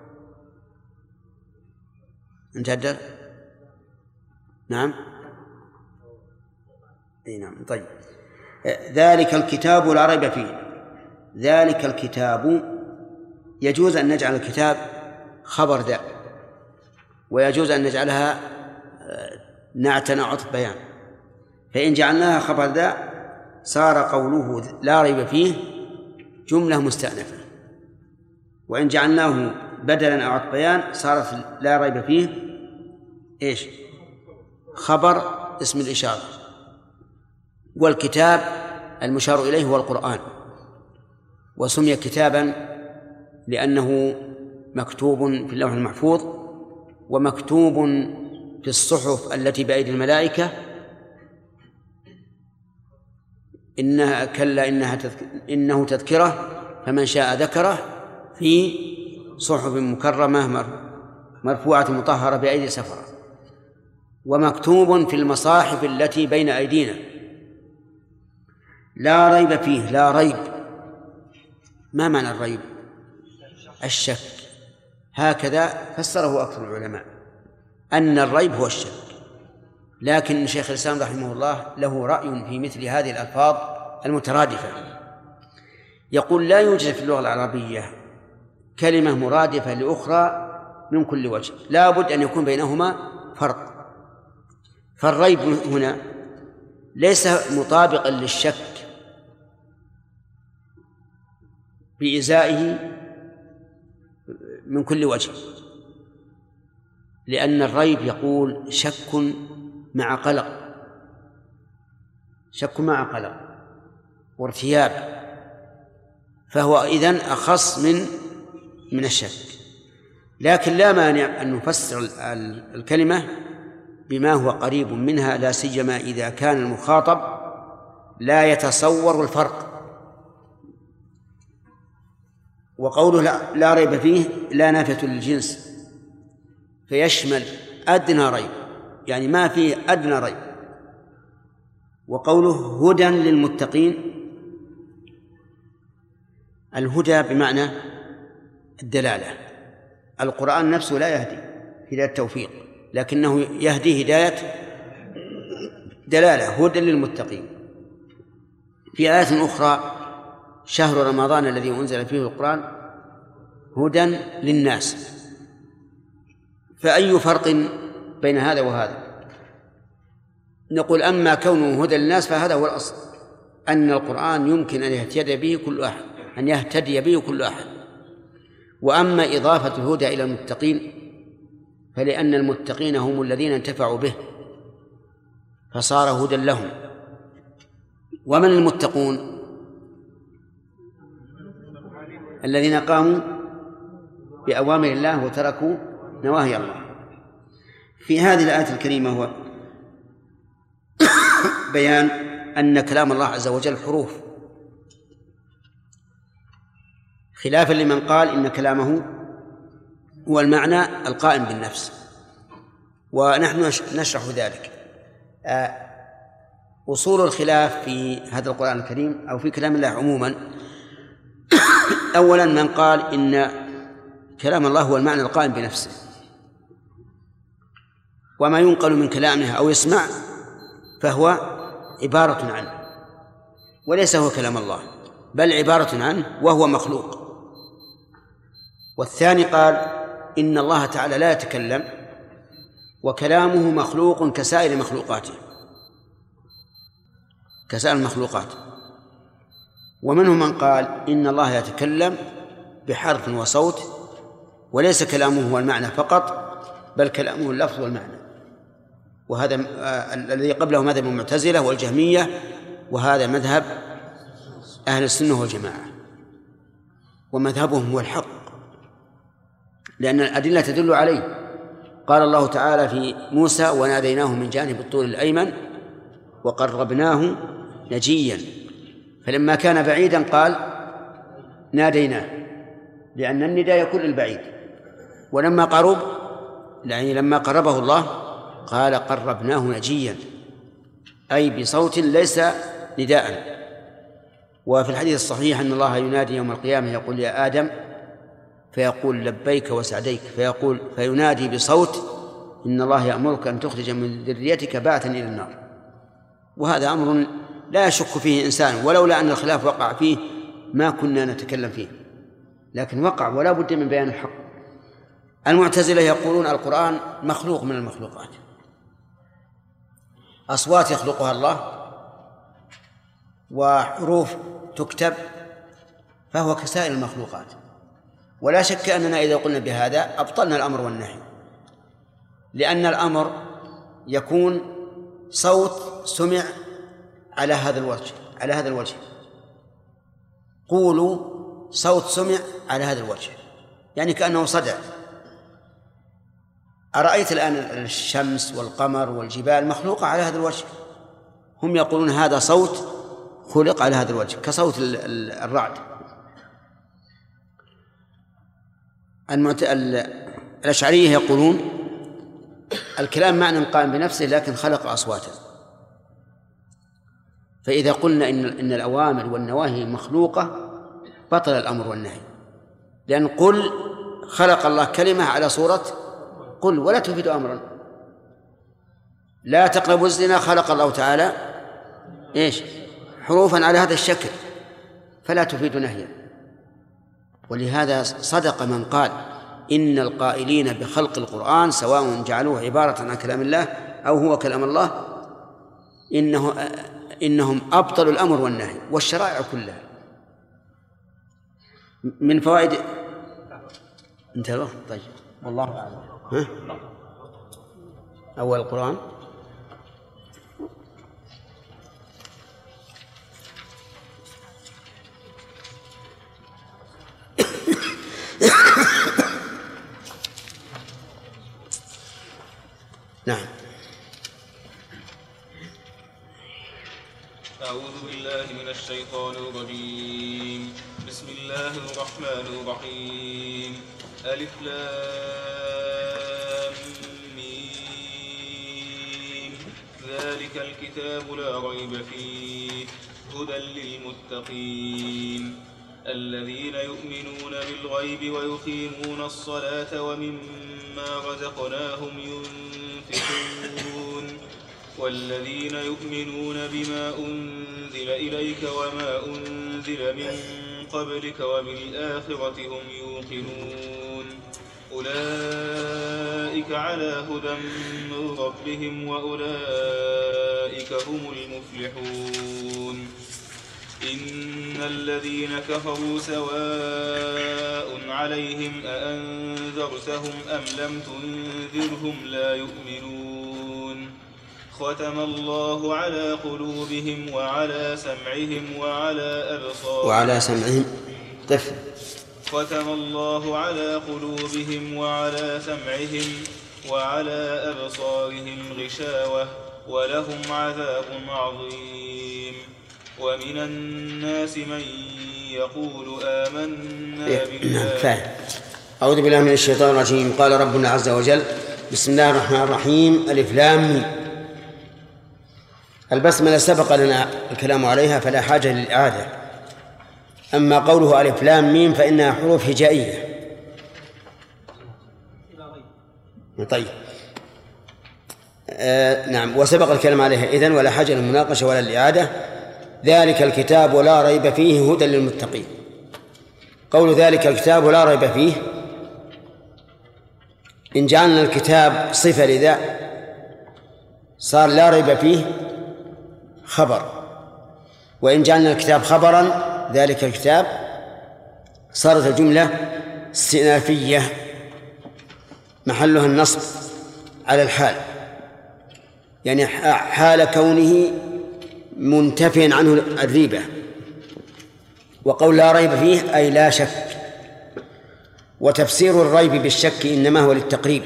انتهى؟ نعم. اي نعم. طيب، ذلك الكتاب لا ريب فيه. ذلك الكتاب يجوز أن نجعل الكتاب خبر ذا، ويجوز أن نجعلها نعتنا عطف بيان. فإن جعلناها خبر ذا صار قوله لا ريب فيه جملة مستأنفة، وإن جعلناه بدلا أو عطف بيان صارت لا ريب فيه إيش؟ خبر اسم الإشارة. والكتاب المشار إليه هو القرآن، وسمي كتابا لأنه مكتوب في اللوح المحفوظ، ومكتوب في الصحف التي بأيدي الملائكة. إنها كلا إنه تذكرة فمن شاء ذكره في صحف مكرمة مرفوعة مطهرة بأيدي سفرة، ومكتوب في المصاحف التي بين أيدينا. لا ريب فيه. لا ريب، ما معنى الريب؟ الشك. هكذا فسره أكثر العلماء، أن الريب هو الشك. لكن شيخ الإسلام رحمه الله له رأي في مثل هذه الألفاظ المترادفة. يقول لا يوجد في اللغة العربية كلمة مرادفة لأخرى من كل وجه، لا بد أن يكون بينهما فرق. فالريب هنا ليس مطابقا للشك بإزائه من كل وجه، لأن الريب يقول شك مع قلق، شك مع قلق وارتياب، فهو إذن أخص من الشك. لكن لا مانع أن نفسر الكلمة بما هو قريب منها، لا سيما إذا كان المخاطب لا يتصور الفرق. وقوله لا ريب فيه لا نافية للجنس، فيشمل أدنى ريب، يعني ما فيه أدنى ريب. وقوله هدى للمتقين، الهدى بمعنى الدلالة. القرآن نفسه لا يهدي هداية التوفيق، لكنه يهدي هداية دلالة، هدى للمتقين. في آية أخرى شهر رمضان الذي أنزل فيه القرآن هدى للناس. فأي فرق بين هذا وهذا؟ نقول أما كونه هدى للناس فهذا هو الأصل، أن القرآن يمكن أن يهتدي به كل أحد، أن يهتدي به كل أحد. وأما إضافة الهدى إلى المتقين فلأن المتقين هم الذين انتفعوا به فصار هدى لهم. ومن المتقون؟ الذين قاموا بأوامر الله وتركوا نواهي الله. في هذه الآية الكريمة هو بيان أن كلام الله عز وجل حروف، خلافا لمن قال إن كلامه هو المعنى القائم بالنفس، ونحن نشرح ذلك. أصول الخلاف في هذا القرآن الكريم أو في كلام الله عموما: أولا من قال إن كلام الله هو المعنى القائم بنفسه، وما ينقل من كلامه أو يسمع فهو عبارة عنه وليس هو كلام الله، بل عبارة عنه وهو مخلوق. والثاني قال إن الله تعالى لا يتكلم وكلامه مخلوق كسائر مخلوقاته، كسائر المخلوقات. ومنهم من قال إن الله يتكلم بحرف وصوت، وليس كلامه هو المعنى فقط، بل كلامه اللفظ والمعنى. وهذا الذي قبله مذهب المعتزلة والجهمية، وهذا مذهب أهل السنة والجماعة، ومذهبهم هو الحق، لأن الأدلة تدل عليه. قال الله تعالى في موسى: وناديناه من جانب الطور الأيمن وقربناه نجيا. فلما كان بعيدا قال ناديناه، لأن النداء يكون للبعيد. ولما قرب، يعني لما قربه الله، قال قربناه نجيا، أي بصوت ليس نداء. وفي الحديث الصحيح أن الله ينادي يوم القيامة يقول: يا آدم، فيقول: لبيك وسعديك، فينادي بصوت: إن الله يأمرك أن تخرج من ذريتك بعثا إلى النار. وهذا أمر لا يشك فيه إنسان، ولولا أن الخلاف وقع فيه ما كنا نتكلم فيه، لكن وقع ولا بد من بيان الحق. المعتزلة يقولون القرآن مخلوق من المخلوقات، أصوات يخلقها الله وحروف تكتب، فهو كسائر المخلوقات. ولا شك أننا إذا قلنا بهذا أبطلنا الأمر والنهي، لأن الأمر يكون صوت سمع على هذا الوجه، قولوا صوت سمع على هذا الوجه، يعني كأنه صدع. أرأيت الآن الشمس والقمر والجبال مخلوقة على هذا الوجه، هم يقولون هذا صوت خلق على هذا الوجه كصوت الرعد. الأشعرية يقولون الكلام معنى قائم بنفسه لكن خلق أصواتا. فإذا قلنا إن الأوامر والنواهي مخلوقة بطل الأمر والنهي، لأن قل خلق الله كلمة على صورة قل ولا تفيد أمرا. لا تقربوا الزنا خلق الله تعالى حروفا على هذا الشكل فلا تفيد نهيا. ولهذا صدق من قال إن القائلين بخلق القرآن سواء جعلوه عبارة عن كلام الله أو هو كلام الله إنهم أبطلوا الأمر والنهي والشرائع كلها. من فوائد انتهى. طيب والله أعلم. أول القرآن نعم. أعوذ بالله من الشيطان الرجيم. بسم الله الرحمن الرحيم. ألف لام ميم. ذلك الكتاب لا ريب فيه هدى للمتقين الذين يؤمنون بالغيب ويقيمون الصلاة ومما رزقناهم ينفقون والذين يؤمنون بما أنزل إليك وما أنزل من قبلك وبالآخرة هم يوقنون أولئك على هدى من ربهم وأولئك هم المفلحون. إن الذين كفروا سواء عليهم أأنذرتهم أم لم تنذرهم لا يؤمنون ختم الله على قلوبهم وعلى سمعهم ختم الله على قلوبهم وعلى سمعهم وعلى أبصارهم غشاوة ولهم عذاب عظيم. ومن الناس من يقول آمنا بالله. أعوذ بالله من الشيطان الرجيم. قال ربنا عز وجل: بسم الله الرحمن الرحيم. ألف لام ميم. البسملة سبق لنا الكلام عليها فلا حاجة للإعادة. أما قوله ألف لام ميم فإنها حروف هجائية. طيب نعم. وسبق الكلام عليها إذن ولا حاجة للمناقشة ولا للإعادة. ذلك الكتاب لا ريب فيه هدى للمتقين. قول ذلك الكتاب لا ريب فيه، إن جعلنا الكتاب صفة لذا صار لا ريب فيه خبر، وإن جعلنا الكتاب خبرا ذلك الكتاب صارت الجملة استئنافية محلها النصب على الحال، يعني حال كونه منتفيا عنه الريبة. وقول لا ريب فيه أي لا شك. وتفسير الريب بالشك إنما هو للتقريب.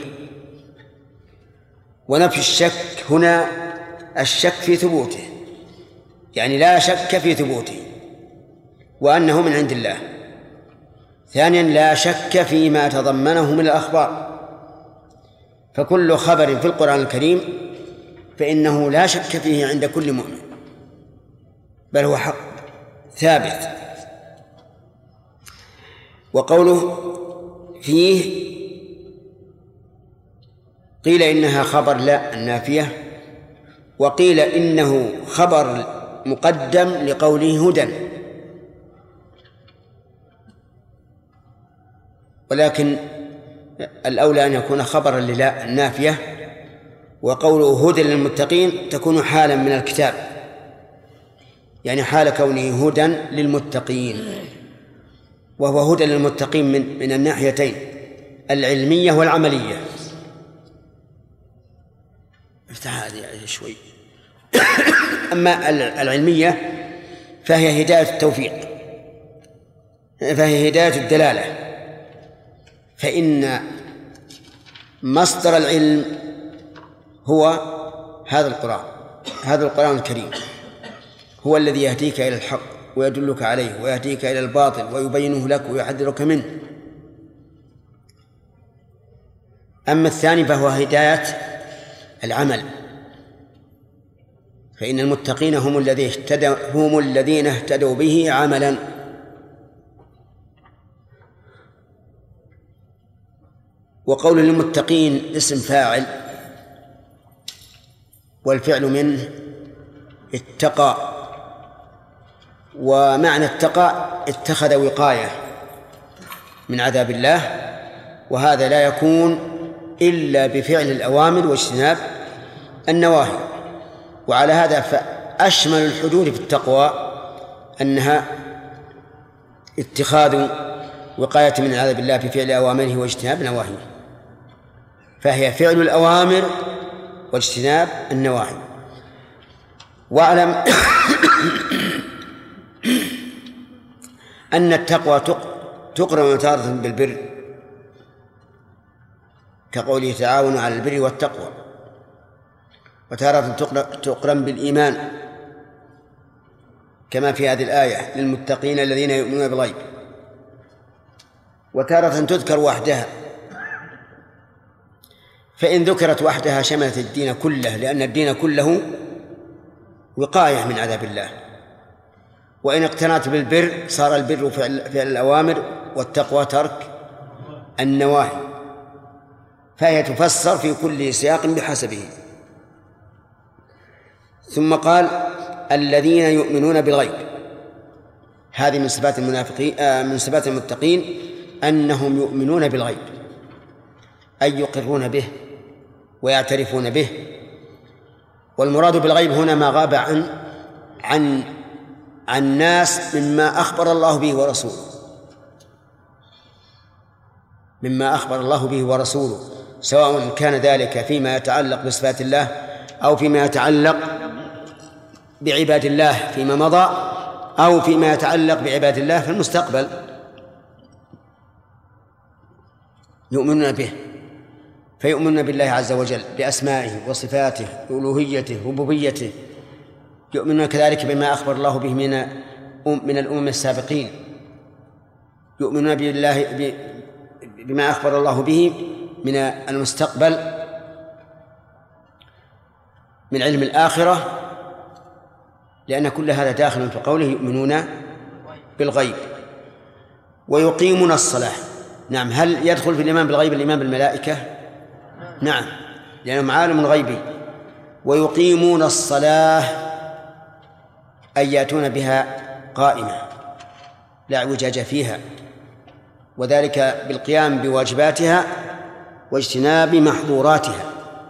ونفي الشك هنا الشك في ثبوته، يعني لا شك في ثبوته وأنه من عند الله. ثانيا لا شك فيما تضمنه من الأخبار، فكل خبر في القرآن الكريم فإنه لا شك فيه عند كل مؤمن، بل هو حق ثابت. وقوله فيه قيل إنها خبر لا النافية، وقيل إنه خبر مقدم لقوله هدى، ولكن الأولى أن يكون خبرا للا النافية، وقوله هدى للمتقين تكون حالا من الكتاب، يعني حال كونه هدى للمتقين، وهو هدى للمتقين من الناحيتين العلمية والعملية. افتح هذه شوي. أما العلمية فهي هداية التوفيق، فهي هداية الدلالة، فإن مصدر العلم هو هذا القرآن الكريم، هو الذي يهديك إلى الحق ويدلك عليه ويهديك إلى الباطل ويبينه لك ويحذرك منه. أما الثاني فهو هداية العمل، فإن المتقين هم الذين اهتدوا به عملا. وقول للمتقين اسم فاعل، والفعل منه اتقى، ومعنى اتقى اتخذ وقاية من عذاب الله، وهذا لا يكون إلا بفعل الأوامر واجتناب النواهي. وعلى هذا فأشمل الحدود في التقوى أنها اتخاذ وقاية من عذاب الله بفعل أوامره واجتناب نواهيه، فهي فعل الأوامر واجتناب النواهي. واعلم أن التقوى تقرن تارة بالبر، كقوله تعاونوا على البر والتقوى، وتارة تقرن بالإيمان كما في هذه الآية للمتقين الذين يؤمنون بالغيب، وتارة تذكر وحدها، فإن ذكرت وحدها شملت الدين كله، لأن الدين كله وقاية من عذاب الله. وإن اقتنعت بالبر صار البر فعل الأوامر والتقوى ترك النواهي، فهي تفسر في كل سياق بحسبه. ثم قال الذين يؤمنون بالغيب، هذه من صفات المنافقين من صفات المتقين أنهم يؤمنون بالغيب، أي يقرون به ويعترفون به. والمراد بالغيب هنا ما غاب عن الناس مما أخبر الله به ورسوله، مما أخبر الله به ورسوله، سواء كان ذلك فيما يتعلق بصفات الله أو فيما يتعلق بعباد الله فيما مضى أو فيما يتعلق بعباد الله في المستقبل، يؤمنون به، فيؤمنون بالله عز وجل بأسمائه وصفاته وألوهيته وربوبيته، يؤمنون كذلك بما أخبر الله به من الأمم السابقين، يؤمنون بالله بما أخبر الله به من المستقبل من علم الآخرة، لأن كل هذا داخل في قوله يؤمنون بالغيب. ويقيمون الصلاة، نعم. هل يدخل في الإيمان بالغيب الإيمان بالملائكة؟ نعم، لأنهم عالم غيبي. ويقيمون الصلاة أي يأتون بها قائمة لا اعوجاج فيها، وذلك بالقيام بواجباتها واجتناب محظوراتها.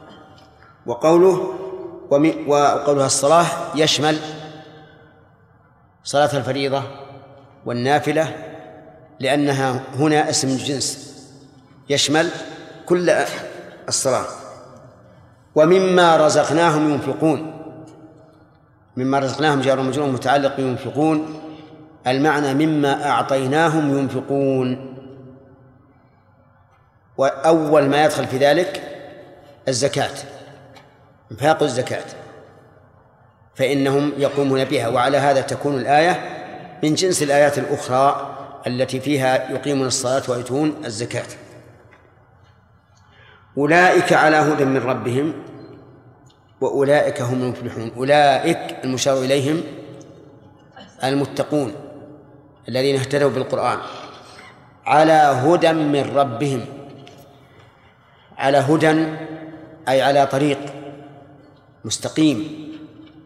وقولها الصلاة يشمل صلاة الفريضة والنافلة لأنها هنا اسم جنس يشمل كل الصلاة. ومما رزقناهم ينفقون، مما رزقناهم جار ومجرور متعلق ينفقون، المعنى مما أعطيناهم ينفقون. وأول ما يدخل في ذلك الزكاة، إنفاق الزكاة، فإنهم يقومون بها. وعلى هذا تكون الآية من جنس الآيات الأخرى التي فيها يقيمون الصلاة ويؤتون الزكاة. أولئك على هدى من ربهم وأولئك هم المفلحون. أولئك المشار إليهم المتقون الذين اهتدوا بالقرآن، على هدى من ربهم. على هدى أي على طريق مستقيم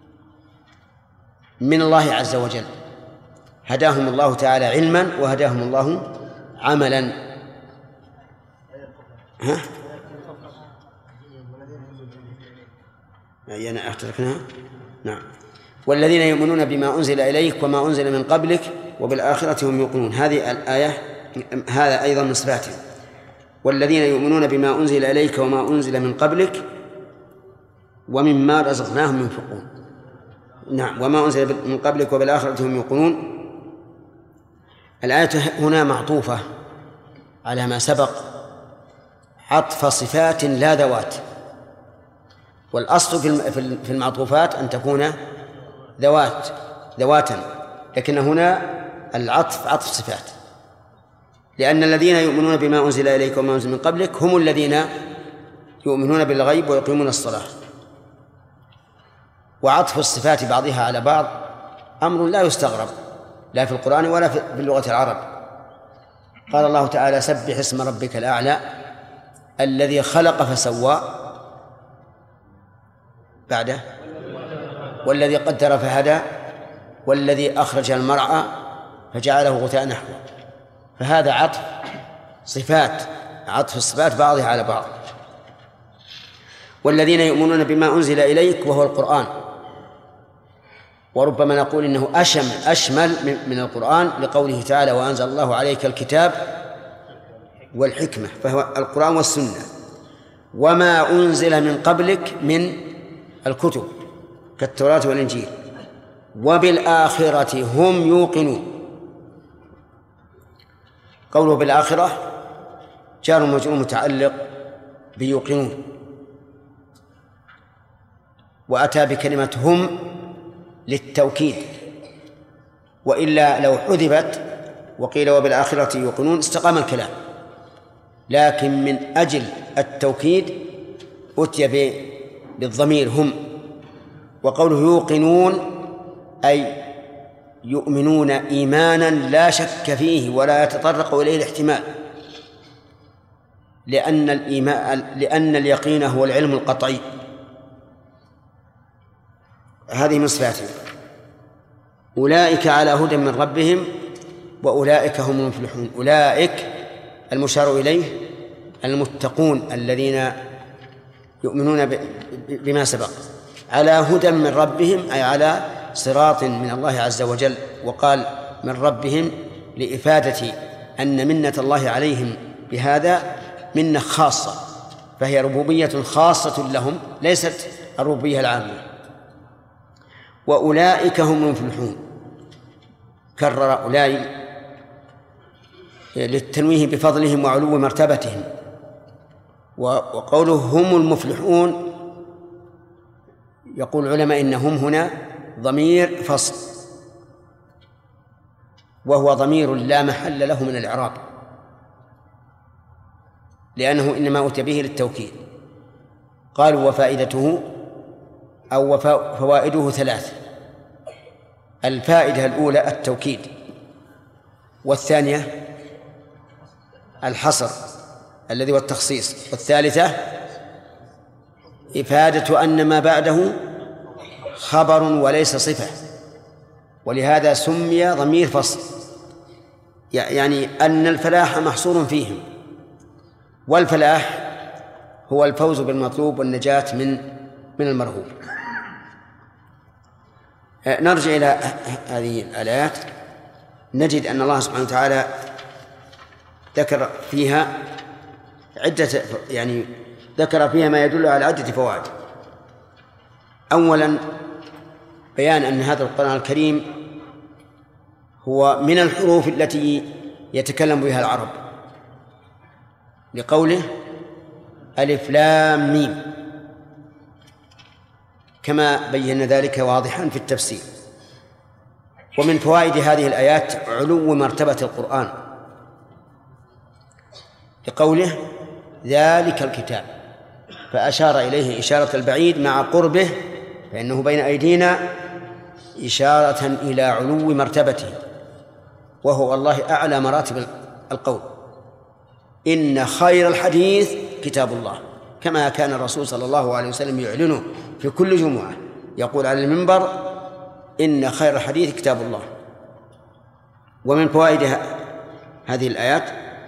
من الله عز وجل، هداهم الله تعالى علما وهداهم الله عملا. ها؟ أنا أتركناها. نعم. والذين يؤمنون بما أنزل إليك وما أنزل من قبلك وبالآخرة هم يوقنون. هذه الآية هذا أيضا من صفاتهم. والذين يؤمنون بما أنزل إليك وما أنزل من قبلك ومما رزقناهم ينفقون. نعم. وما أنزل من قبلك وبالآخرة هم يوقنون. الآية هنا معطوفة على ما سبق، عطف صفات لا ذوات. والأصل في المعطوفات أن تكون ذواتا، لكن هنا العطف عطف صفات، لأن الذين يؤمنون بما أنزل إليك وما أنزل من قبلك هم الذين يؤمنون بالغيب ويقيمون الصلاة. وعطف الصفات بعضها على بعض أمر لا يستغرب لا في القرآن ولا في اللغة العرب. قال الله تعالى: سبح اسم ربك الأعلى الذي خلق فسوى، بعده والذي قدر فهدى والذي أخرج المرعى فجعله غثاء نحوه. فهذا عطف صفات، عطف الصفات بعضها على بعض. والذين يؤمنون بما أنزل إليك وهو القرآن، وربما نقول إنه أشمل من القرآن لقوله تعالى: وأنزل الله عليك الكتاب والحكمة، فهو القرآن والسنة. وما أنزل من قبلك من الكتب كالتوراة والإنجيل، وبالآخرة هم يوقنون. قوله بالآخرة جار ومجرور متعلق بيوقنون، وأتى بكلمة هم للتوكيد، وإلا لو حذفت وقيل وبالآخرة يوقنون استقام الكلام، لكن من أجل التوكيد أتي بالضمير هم. وقوله يوقنون أي يؤمنون إيمانا لا شك فيه ولا يتطرق إليه الاحتمال، لأن اليقين هو العلم القطعي. هذه من صفاتهم. أولئك على هدى من ربهم وأولئك هم المفلحون. أولئك المشار إليه المتقون الذين يؤمنون بما سبق، على هدى من ربهم أي على صراط من الله عز وجل. وقال من ربهم لإفادة أن منة الله عليهم بهذا منة خاصة، فهي ربوبية خاصة لهم ليست الربوبية العامة. وأولئك هم المفلحون، كرر أولئك للتنويه بفضلهم وعلو مرتبتهم. وقوله هم المفلحون يقول العلماء إنهم هنا ضمير فصل، وهو ضمير لا محل له من الإعراب، لأنه إنما أتي به للتوكيد. قالوا وفائدته أو فوائده ثلاث: الفائدة الأولى التوكيد، والثانية الحصر الذي هو التخصيص، والثالثة إفادة أن ما بعده خبر وليس صفة، ولهذا سمي ضمير فصل، يعني أن الفلاح محصور فيهم، والفلاح هو الفوز بالمطلوب والنجاة من المرهوب. نرجع إلى هذه الآيات، نجد أن الله سبحانه وتعالى ذكر فيها ذكر فيها ما يدل على عدة فوائد. أولا بيان أن هذا القرآن الكريم هو من الحروف التي يتكلم بها العرب، لقوله ألف لام ميم، كما بينا ذلك واضحا في التفسير. ومن فوائد هذه الآيات علو مرتبة القرآن، لقوله ذلك الكتاب، فأشار إليه إشارة البعيد مع قربه، فإنه بين أيدينا، إشارة إلى علو مرتبته، وهو والله أعلى مراتب القول. إن خير الحديث كتاب الله، كما كان الرسول صلى الله عليه وسلم يعلنه في كل جمعة، يقول على المنبر إن خير الحديث كتاب الله. ومن فوائد هذه الآيات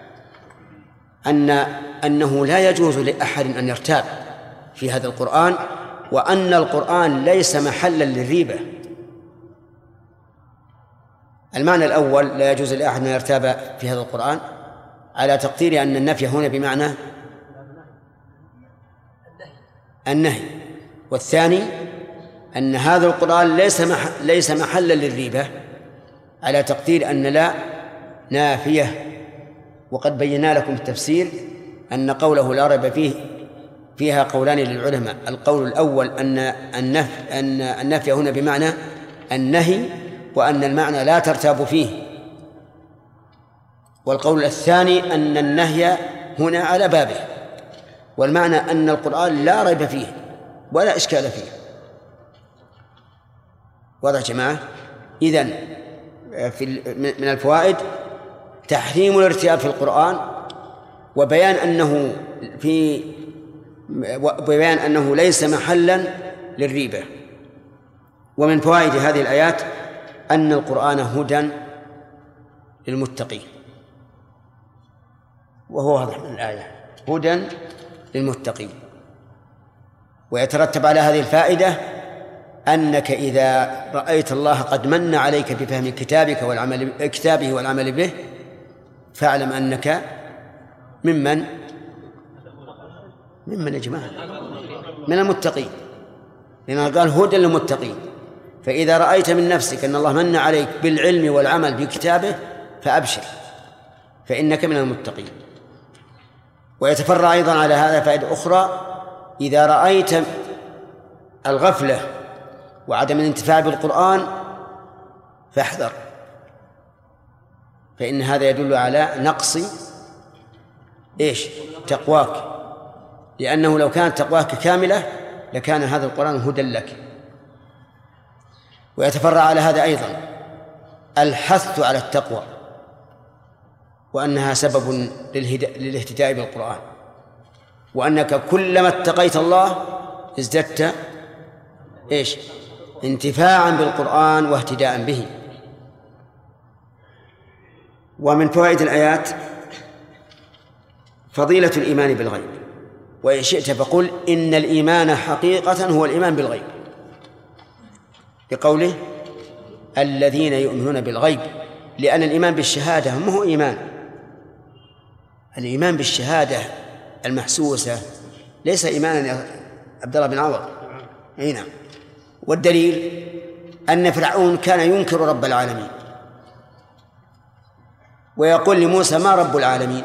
أنه لا يجوز لأحد أن يرتاب في هذا القرآن، وأن القرآن ليس محلا للريبة. المعنى الأول لا يجوز لأحد أن يرتاب في هذا القرآن على تقدير أن النفي هنا بمعنى النهي، والثاني أن هذا القرآن ليس محلا للريبة على تقدير أن لا نافية. وقد بينا لكم في التفسير أن قوله لا ريب فيه فيها قولان للعلماء. القول الأول أن النفي هنا بمعنى النهي، وأن المعنى لا ترتاب فيه. والقول الثاني أن النهي هنا على بابه، والمعنى أن القرآن لا ريب فيه ولا إشكال فيه. واضح جماعة؟ إذن من الفوائد تحريم الارتياب في القرآن، وبيان أنه ليس محلا للريبة. ومن فوائد هذه الآيات أن القرآن هدى للمتقين، وهو واضح من الآية، هدى للمتقين. ويترتب على هذه الفائدة أنك إذا رأيت الله قد من عليك بفهم كتابه والعمل به، فاعلم أنك ممن يا جماعة؟ من المتقين، لأنه قال هدى للمتقين. فإذا رأيت من نفسك أن الله من عليك بالعلم والعمل بكتابه فأبشر، فإنك من المتقين. ويتفرع أيضا على هذا فائدة أخرى: إذا رأيت الغفلة وعدم الانتفاع بالقرآن فاحذر، فإن هذا يدل على نقص تقواك، لأنه لو كانت تقواك كاملة لكان هذا القرآن هدى لك. ويتفرع على هذا أيضا الحث على التقوى، وأنها سبب للاهتداء بالقرآن، وأنك كلما اتقيت الله ازددت انتفاعا بالقرآن واهتداء به. ومن فوائد الآيات فضيلة الإيمان بالغيب، وإن شئت فقل إن الإيمان حقيقة هو الإيمان بالغيب، بقوله الذين يؤمنون بالغيب، لأن الإيمان بالشهادة ما هو إيمان. الإيمان بالشهادة المحسوسة ليس إيمانا يا عبد الله بن عوض. نعم. والدليل أن فرعون كان ينكر رب العالمين، ويقول لموسى ما رب العالمين،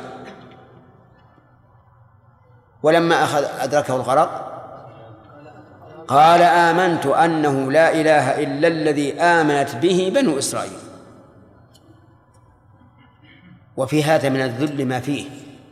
ولما أدركه الغرق قال آمنت أنه لا إله إلا الذي آمنت به بنو إسرائيل. وفي هذا من الذل ما فيه.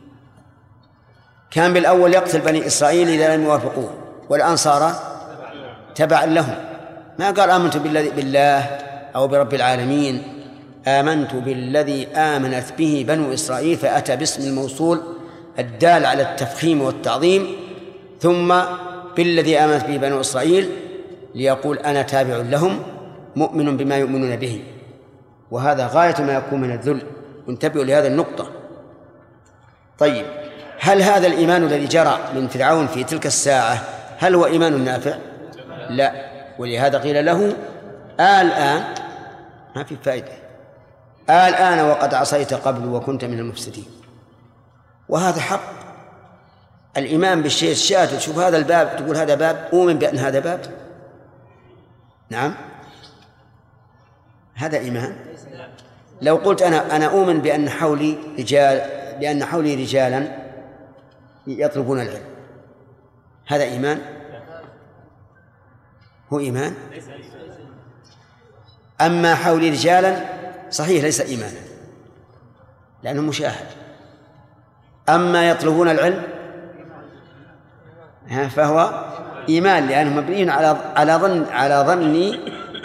كان بالأول يقتل بني إسرائيل إذا لم يوافقوه، والآن صار تبعا لهم. ما قال آمنت بالله أو برب العالمين، آمنت بالذي آمنت به بنو إسرائيل، فأتى باسم الموصول الدال على التفخيم والتعظيم، ثم بالذي آمنت به بنو إسرائيل ليقول أنا تابع لهم مؤمن بما يؤمنون به. وهذا غاية ما يكون من الذل، وانتبهوا لهذا النقطة. طيب، هل هذا الإيمان الذي جرى من فرعون في تلك الساعة هل هو إيمان نافع؟ لا. ولهذا قيل له الآن ما في فائدة، الآن وقد عصيت قبل وكنت من المفسدين. وهذا حق. الإيمان بالشيء الشاهد، تشوف هذا الباب تقول هذا باب، أؤمن بأن هذا باب. نعم، هذا إيمان. لو قلت أنا أؤمن بأن حولي رجالا يطلبون العلم، هذا إيمان؟ هو إيمان؟ أما حولي رجالا صحيح ليس إيمانا لأنه مشاهد. أما يطلبون العلم فهو إيمان، لأنه مبني على ظني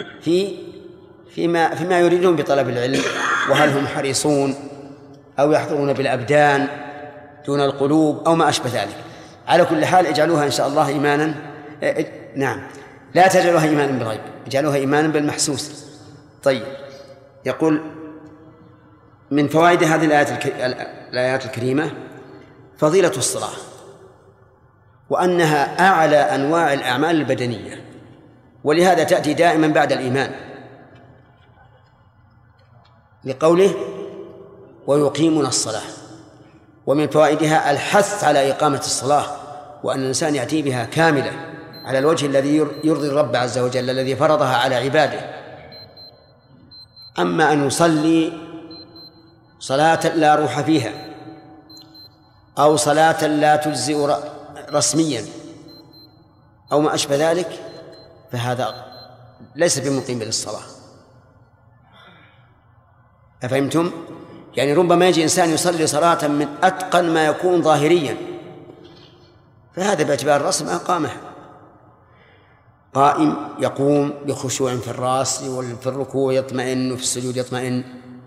فيما يريدون بطلب العلم، وهل هم حريصون أو يحضرون بالأبدان دون القلوب أو ما أشبه ذلك. على كل حال اجعلوها إن شاء الله إيمانا. نعم، لا تجعلوها إيمانا بالغيب، اجعلوها إيمانا بالمحسوس. طيب، يقول من فوائد هذه الآيات الكريمة فضيلة الصلاة، وأنها أعلى أنواع الأعمال البدنية، ولهذا تأتي دائما بعد الإيمان، لقوله ويقيمون الصلاة. ومن فوائدها الحث على إقامة الصلاة، وأن الإنسان يأتي بها كاملة على الوجه الذي يرضي الرب عز وجل الذي فرضها على عباده. أما أن يصلي صلاة لا روح فيها أو صلاة لا تجزئ رسميا أو ما أشبه ذلك فهذا ليس بمقيم للصلاة. أفهمتم؟ يعني ربما يجي إنسان يصلي صلاة من أتقن ما يكون ظاهريا، فهذا باعتبار الرسم أقامه، قائم يقوم بخشوع في الرأس وفي الركوع يطمئن وفي السجود يطمئن،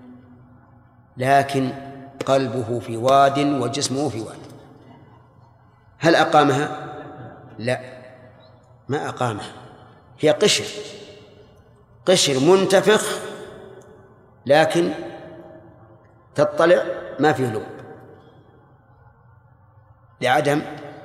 لكن قلبه في واد وجسمه في واد. هل أقامها؟ لا، ما أقامها، هي قشر منتفخ، لكن تطلع ما فيه لب، لعدم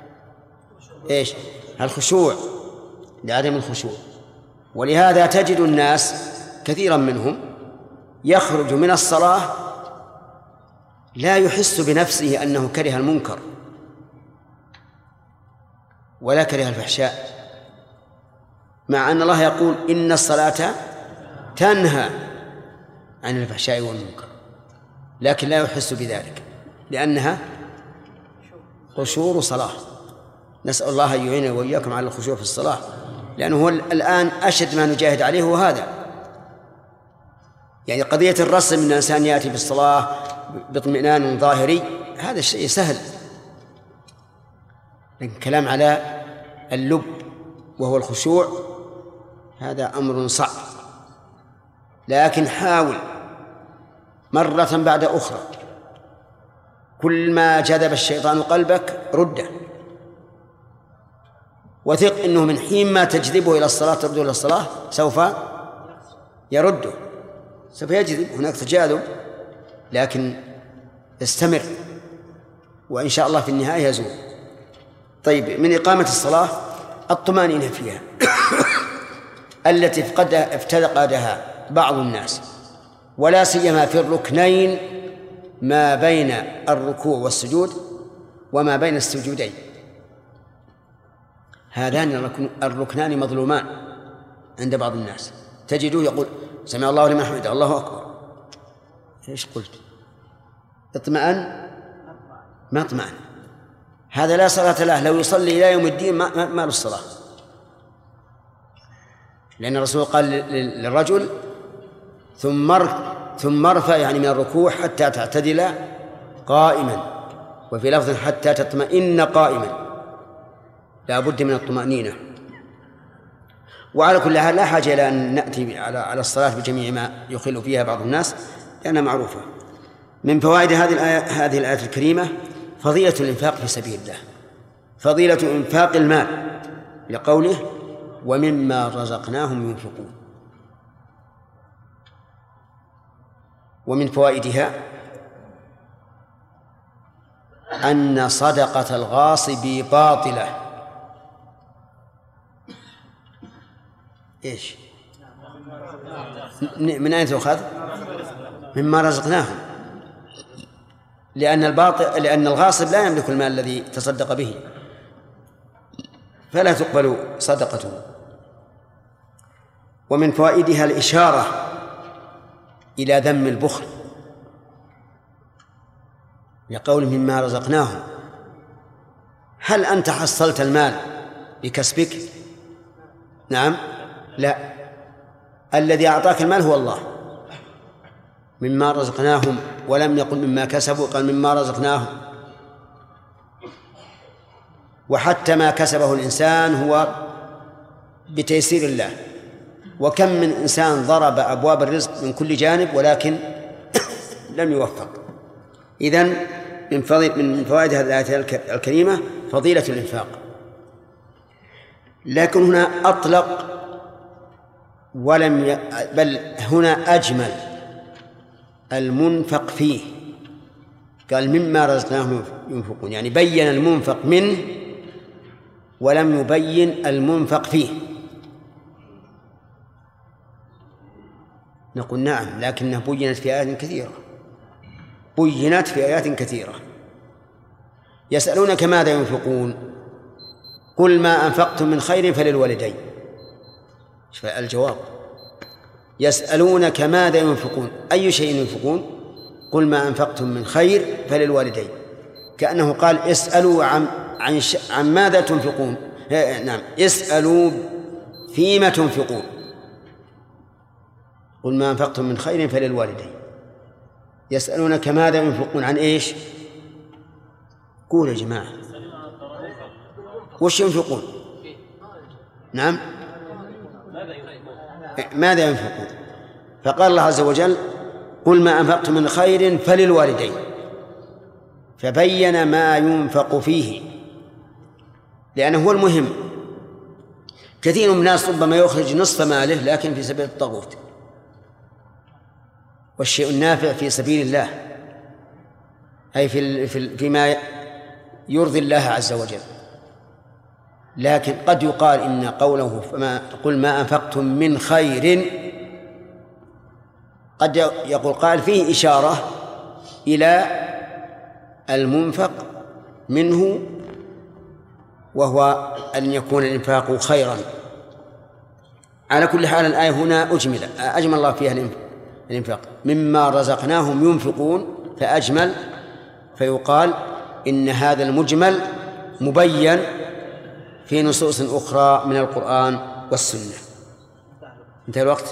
الخشوع، لعدم الخشوع. ولهذا تجد الناس كثيرا منهم يخرج من الصلاة لا يحس بنفسه أنه كره المنكر ولا كره الفحشاء، مع أن الله يقول إن الصلاة تنهى عن الفحشاء والمنكر، لكن لا يحس بذلك لأنها قشور صلاة. نسأل الله أن يعيننا وإياكم على الخشوع في الصلاة، لأنه هو الآن أشد ما نجاهد عليه هو هذا. يعني قضية الرسم من الإنسان يأتي بالصلاة باطمئنان ظاهري هذا الشيء سهل، لكن كلام على اللب وهو الخشوع هذا أمر صعب. لكن حاول مرة بعد أخرى، كل ما جذب الشيطان قلبك رده، وثق أنه من حين ما تجذبه إلى الصلاة ترده إلى الصلاة سوف يرده، سوف يجذب، هناك تجاذب، لكن استمر وإن شاء الله في النهاية يزول. طيب، من إقامة الصلاة الطمأنينة فيها التي افتقدها بعض الناس، ولا سيما في الركنين ما بين الركوع والسجود وما بين السجودين. هذان الركنان مظلومان عند بعض الناس، تجده يقول سمع الله لمن حمده الله أكبر، ايش قلت؟ اطمأن؟ ما اطمأن، هذا لا صلاة له، لو يصلي إلى يوم الدين ما له الصلاة، لأن الرسول قال للرجل ثم ارفع يعني من الركوع حتى تعتدل قائما، وفي لفظ حتى تطمئن قائما، لا بد من الطمأنينة. وعلى كل حال لا حاجة إلى أن نأتي على الصلاة بجميع ما يخل فيها بعض الناس لأنها معروفة. من فوائد هذه الآية الكريمة فضيلة الإنفاق في سبيل الله، فضيلة إنفاق المال، لقوله ومما رزقناهم ينفقون. ومن فوائدها أن صدقة الغاصب باطلة. إيش؟ من أين تؤخذ؟ مما رزقناهم، لأن الغاصب لا يملك المال الذي تصدق به، فلا تقبل صدقته. ومن فوائدها الإشارة إلى ذم البخل، لقول مما رزقناهم. هل أنت حصلت المال بكسبك؟ نعم، لا، الذي أعطاك المال هو الله. مما رزقناهم، ولم يقل مما كسبوا، قال مما رزقناهم. وحتى ما كسبه الإنسان هو بتيسير الله، وكم من إنسان ضرب أبواب الرزق من كل جانب ولكن لم يوفق. إذن من فوائد هذه الآية الكريمة فضيلة الإنفاق. لكن هنا أطلق بل هنا أجمل المنفق فيه، قال مما رزقناهم ينفقون، يعني بين المنفق منه ولم يبين المنفق فيه. نقول نعم، لكنها بينت في آيات كثيرة. يسألونك ماذا ينفقون، قل ما أنفقتم من خير فللوالدين. الجواب يسألونك ماذا ينفقون، أي شيء ينفقون؟ قل ما أنفقتم من خير فللوالدين، كأنه قال اسألوا عن ماذا تنفقون. نعم، اسألوا فيما تنفقون. قل ما أنفقتم من خير فللوالدين. يسألونك ماذا ينفقون، عن إيش؟ قول يا جماعة، وش ينفقون؟ نعم، ماذا ينفقون؟ فقال الله عز وجل قل ما أنفقتم من خير فللوالدين، فبين ما ينفق فيه، لأنه هو المهم. كثير من الناس ربما يخرج نصف ماله لكن في سبيل الطاغوت، والشيء النافع في سبيل الله، أي فيما يرضي الله عز وجل. لكن قد يقال إن قوله قل ما أنفقتم من خير، قد يقول قال فيه إشارة إلى المنفق منه، وهو أن يكون الإنفاق خيرا. على كل حال الآية هنا أجمل الله فيها الإنفاق. مما رزقناهم ينفقون، فأجمل، فيقال إن هذا المجمل مبين في نصوص أخرى من القرآن والسنة. انتهى الوقت.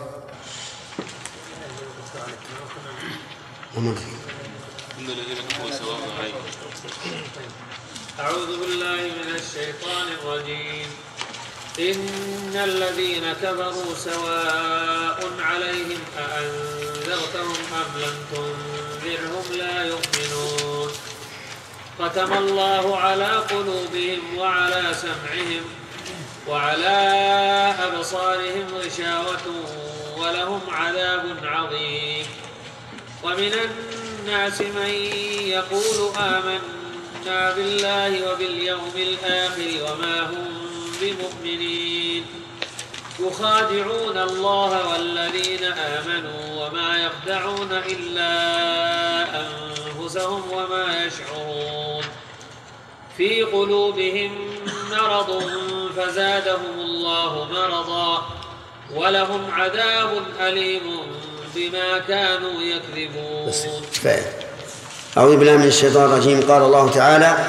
أعوذ بالله من الشيطان الرجيم. إن الذين كفروا سواء عليهم أأنذرتهم أم لم تنذرهم لا يؤمنون. ختم الله على قلوبهم وعلى سمعهم وعلى أبصارهم غشاوة ولهم عذاب عظيم. ومن الناس من يقول آمنا بالله وباليوم الآخر وما هم بمؤمنين، يخادعون الله والذين آمنوا وما يخدعون إلا أنفسهم وما يشعرون. في قلوبهم مرض فزادهم الله مرضا ولهم عذاب أليم بما كانوا يكذبون. أعوذ بالله من الشيطان الرجيم. قال الله تعالى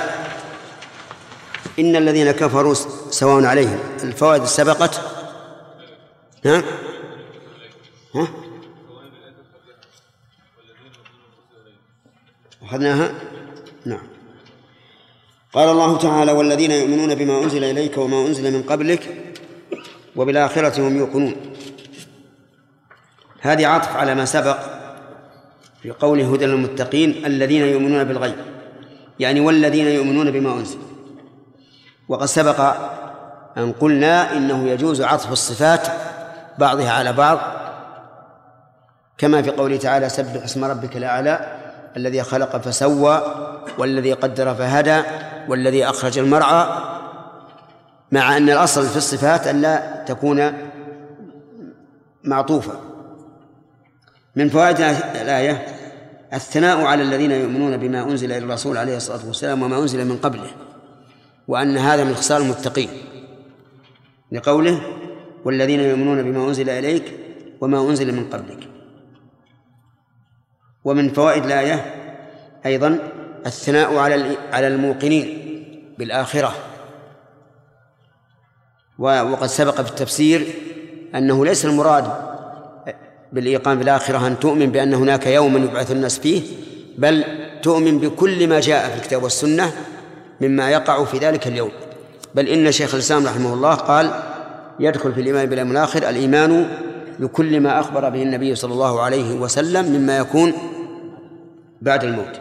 إن الذين كفروا سواء عليهم. الفوائد سبقت، ها؟ أخذناها. نعم. قال الله تعالى والذين يؤمنون بما أنزل إليك وما أنزل من قبلك وبالآخرة هم يوقنون. هذه عطف على ما سبق في قوله هدى للمتقين الذين يؤمنون بالغيب، يعني والذين يؤمنون بما أنزل. وقد سبق أن قلنا إنه يجوز عطف الصفات بعضها على بعض، كما في قوله تعالى سبح اسم ربك الأعلى الذي خلق فسوى والذي قدر فهدى والذي أخرج المرعى، مع أن الأصل في الصفات أن لا تكون معطوفة. من فوائد الآية الثناء على الذين يؤمنون بما أنزل إلى الرسول عليه الصلاة والسلام وما أنزل من قبله، وأن هذا من خصال المتقين، لقوله والذين يؤمنون بما أنزل إليك وما أنزل من قبلك. ومن فوائد الآية أيضا الثناء على الموقنين بالآخرة. وقد سبق في التفسير أنه ليس المراد بالإيقان بالآخرة أن تؤمن بأن هناك يوما يبعث الناس فيه، بل تؤمن بكل ما جاء في الكتاب والسنة مما يقع في ذلك اليوم. بل إن شيخ الإسلام رحمه الله قال يدخل في الإيمان باليوم الآخر الإيمان بكل ما أخبر به النبي صلى الله عليه وسلم مما يكون بعد الموت.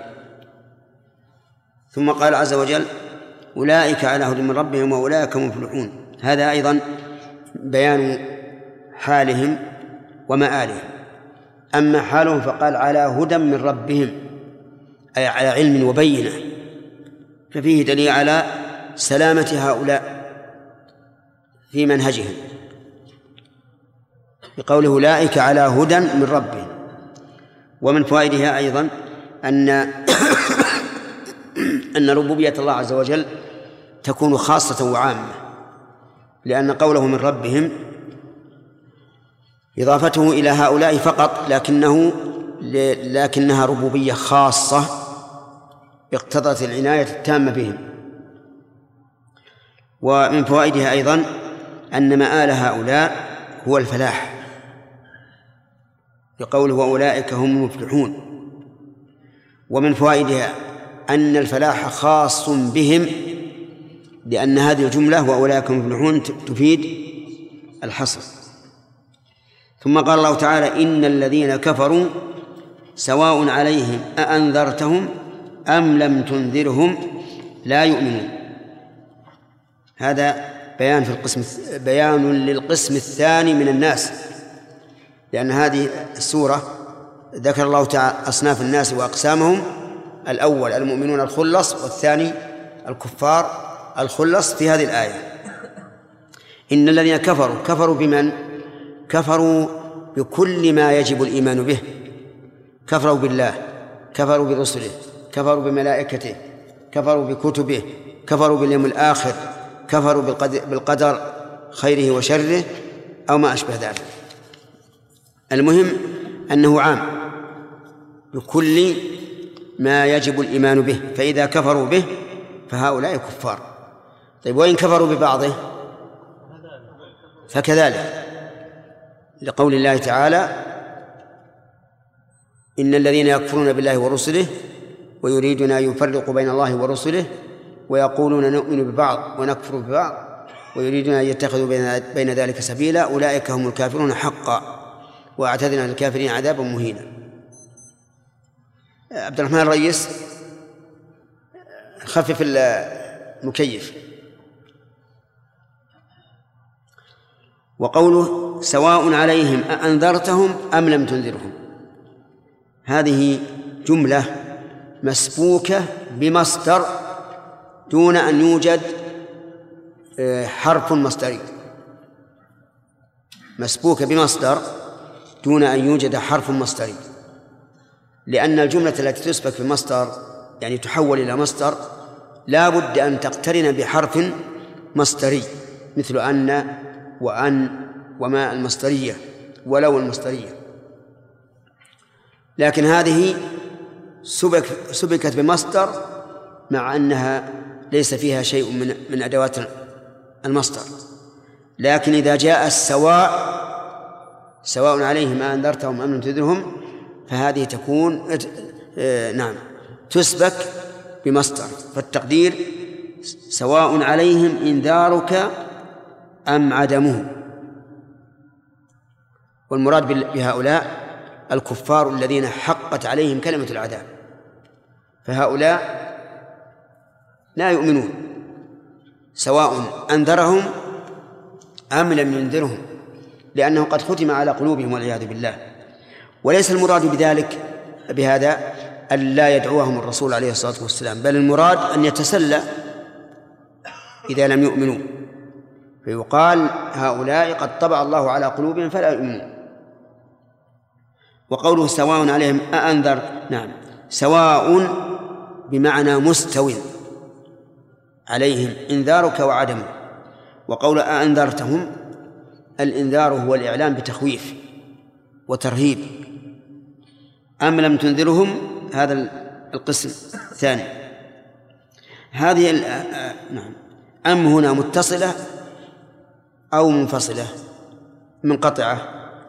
ثم قال عز وجل أولئك على هدى من ربهم وأولئك هم المفلحون. هذا أيضا بيان حالهم ومآلهم. أما حالهم فقال على هدى من ربهم، أي على علم وبينة، ففيه دليل على سلامة هؤلاء في منهجهم بقوله أولئك على هدى من ربهم. ومن فوائدها أيضا أن ربوبية الله عز وجل تكون خاصة وعامة، لأن قوله من ربهم إضافته إلى هؤلاء فقط، لكنها ربوبية خاصة اقتضت العناية التامة بهم. ومن فوائدها أيضا أن مآل هؤلاء هو الفلاح بقوله وأولئك هم المفلحون. ومن فوائدها أن الفلاح خاص بهم، لأن هذه الجملة وأولئك هم المفلحون تفيد الحصر. ثم قال الله تعالى إن الذين كفروا سواء عليهم أأنذرتهم أم لم تنذرهم لا يؤمنون. هذا بيان للقسم الثاني من الناس، لأن هذه السورة ذكر الله تعالى أصناف الناس وأقسامهم: الأول المؤمنون الخلص، والثاني الكفار الخلص في هذه الآية. إن الذين كفروا بمن؟ كفروا بكل ما يجب الإيمان به، كفروا بالله، كفروا برسله، كفروا بملائكته، كفروا بكتبه، كفروا باليوم الآخر، كفروا بالقدر خيره وشره أو ما أشبه ذلك. المهم أنه عام بكل ما يجب الإيمان به، فإذا كفروا به فهؤلاء كفار. طيب وإن كفروا ببعضه فكذلك، لقول الله تعالى إن الذين يكفرون بالله ورسله ويريدون أن يفرقوا بين الله ورسله ويقولون نؤمن ببعض ونكفر ببعض ويريدون أن يتخذوا بين ذلك سبيلا أولئك هم الكافرون حقا وأعتدنا للكافرين عذابا مهينا. عبد الرحمن الرئيس خفف المكيف. وقوله سواء عليهم أأنذرتهم أم لم تنذرهم، هذه جملة مسبوكة بمصدر دون أن يوجد حرف مصدري، مسبوكة بمصدر دون أن يوجد حرف مصدري، لأن الجملة التي تسبك بمصدر يعني تحول إلى مصدر لا بد أن تقترن بحرف مصدري، مثل أن وأن وما المصدرية ولو المصدرية. لكن هذه سبكت بمصدر مع أنها ليس فيها شيء من أدوات المصدر. لكن إذا جاء سواء عليهم أنذرتهم أم لم تنذرهم فهذه تكون تسبك بمصدر، فالتقدير سواء عليهم إنذارك أم عدمه. والمراد بهؤلاء الكفار الذين حقت عليهم كلمة العذاب، فهؤلاء لا يؤمنون سواء أنذرهم أم لم ينذرهم، لأنه قد ختم على قلوبهم والعياذ بالله. وليس المراد بهذا أن لا يدعوهم الرسول عليه الصلاة والسلام، بل المراد أن يتسلى إذا لم يؤمنوا، فيقال هؤلاء قد طبع الله على قلوبهم فلا يؤمنون. وقوله سواء عليهم أأنذر، نعم، سواء بمعنى مستوٍ عليهم إنذارك وعدمه. وقول أأنذرتهم، الإنذار هو الإعلام بتخويف وترهيب. أم لم تنذرهم، هذا القسم الثاني. هذه نعم، أم هنا متصلة أو منفصلة منقطعة؟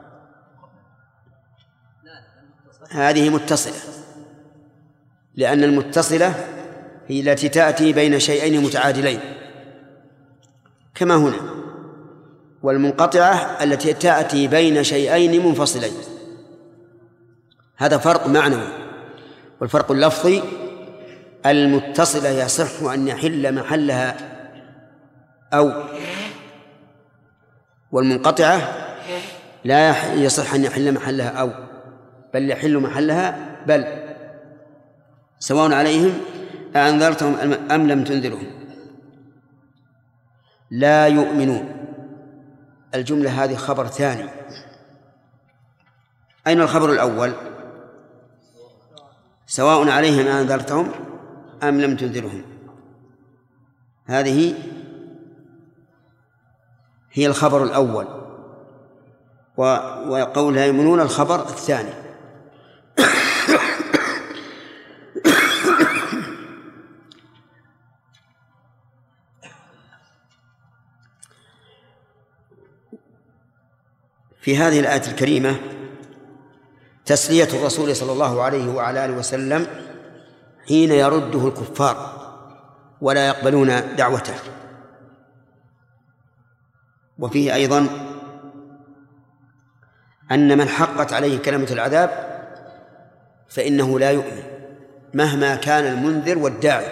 هذه متصلة، لأن المتصلة هي التي تأتي بين شيئين متعادلين كما هنا، والمنقطعة التي تأتي بين شيئين منفصلين. هذا فرق معنوي. والفرق اللفظي، المتصلة يصح أن يحل محلها أو، والمنقطعة لا يصح أن يحل محلها أو، بل يحل محلها بل. سواء عليهم أأنذرتهم أم لم تنذرهم لا يؤمنون. الجملة هذه خبر ثاني. أين الخبر الأول؟ سواء عليهم أأنذرتهم أم لم تنذرهم، هذه هي الخبر الأول، وقول لا يؤمنون الخبر الثاني. في هذه الآية الكريمة تسلية الرسول صلى الله عليه وعلى آله وسلم حين يرده الكفار ولا يقبلون دعوته. وفيه أيضا أن من حقت عليه كلمة العذاب فإنه لا يؤمن مهما كان المنذر والداعي،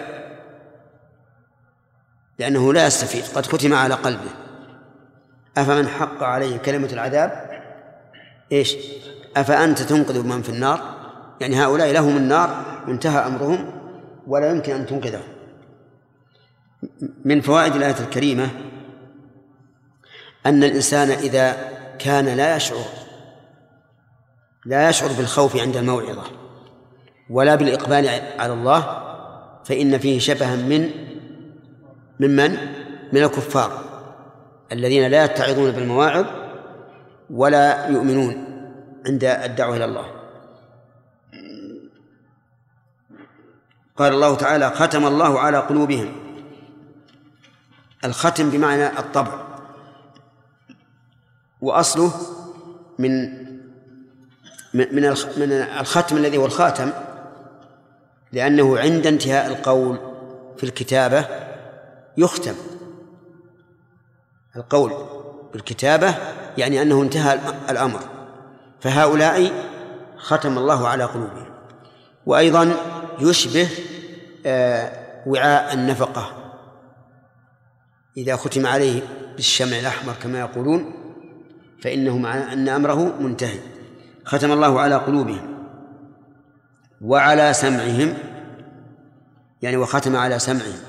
لأنه لا يستفيد، قد ختم على قلبه. أفمن حق عليه كلمة العذاب إيش؟ أفأنت تنقذ من في النار؟ يعني هؤلاء لهم النار وانتهى أمرهم ولا يمكن أن تنقذهم. من فوائد الآية الكريمة أن الإنسان إذا كان لا يشعر بالخوف عند الموعظة ولا بالإقبال على الله، فإن فيه شبها من الكفار الذين لا يتعظون بالمواعظ ولا يؤمنون عند الدعوة إلى الله. قال الله تعالى ختم الله على قلوبهم. الختم بمعنى الطبع، وأصله من الختم الذي هو الخاتم، لأنه عند انتهاء القول في الكتابة يختم. القول بالكتابة يعني أنه انتهى الأمر، فهؤلاء ختم الله على قلوبهم. وأيضا يشبه وعاء النفقة إذا ختم عليه بالشمع الأحمر كما يقولون، فإنه معنى أن أمره منتهي. ختم الله على قلوبهم وعلى سمعهم، يعني وختم على سمعهم.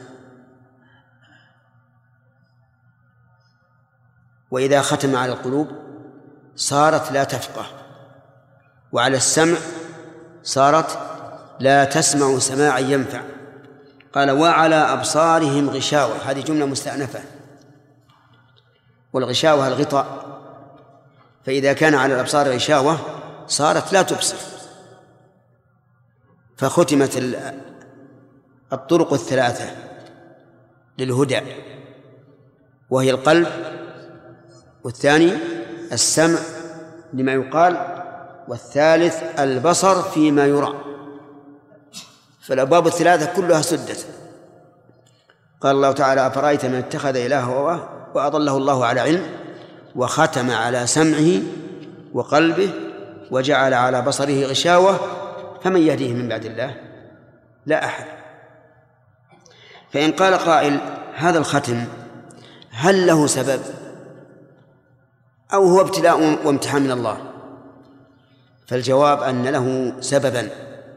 وإذا ختم على القلوب صارت لا تفقه، وعلى السمع صارت لا تسمع سماعا ينفع. قال وعلى أبصارهم غشاوة، هذه جملة مستأنفة، والغشاوة الغطاء، فإذا كان على الأبصار غشاوة صارت لا تبصر. فختمت الطرق الثلاثة للهدى، وهي القلب، والثاني السمع لما يقال، والثالث البصر فيما يرى. فالأبواب الثلاثة كلها سدت. قال الله تعالى أفرأيت من اتخذ إلهه هواه وأضله الله على علم وختم على سمعه وقلبه وجعل على بصره غشاوة فمن يهديه من بعد الله؟ لا أحد. فإن قال قائل هذا الختم هل له سبب أو هو ابتلاء وامتحان من الله؟ فالجواب أن له سببا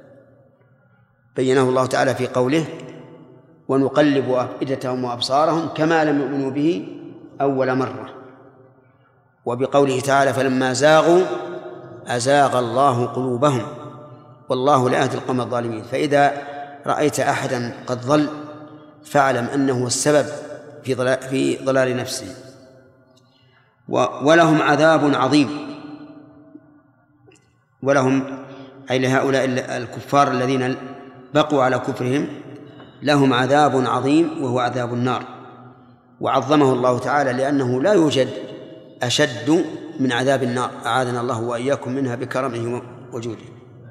بينه الله تعالى في قوله ونقلب أفئدتهم وأبصارهم كما لم يؤمنوا به أول مرة، وبقوله تعالى فلما زاغوا أزاغ الله قلوبهم والله لا يهدي القوم الظالمين. فإذا رأيت أحدا قد ضل فاعلم أنه السبب في ضلال نفسه. ولهم عذاب عظيم، ولهم أي لهؤلاء الكفار الذين بقوا على كفرهم لهم عذاب عظيم وهو عذاب النار، وعظمه الله تعالى لأنه لا يوجد أشد من عذاب النار، أعاذنا الله وإياكم منها بكرمه وجوده.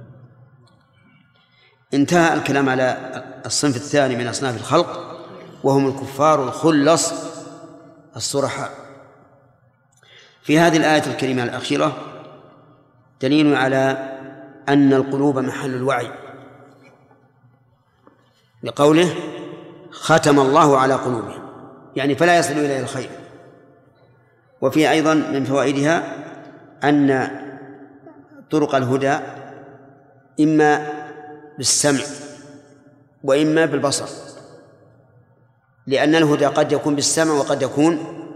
انتهى الكلام على الصنف الثاني من أصناف الخلق وهم الكفار الخلص الصرحاء. في هذه الآية الكريمة الأخيرة دليل على أن القلوب محل الوعي، لقوله ختم الله على قلوبهم، يعني فلا يصل إليه الخير. وفي أيضا من فوائدها أن طرق الهدى إما بالسمع وإما بالبصر، لأن الهدى قد يكون بالسمع وقد يكون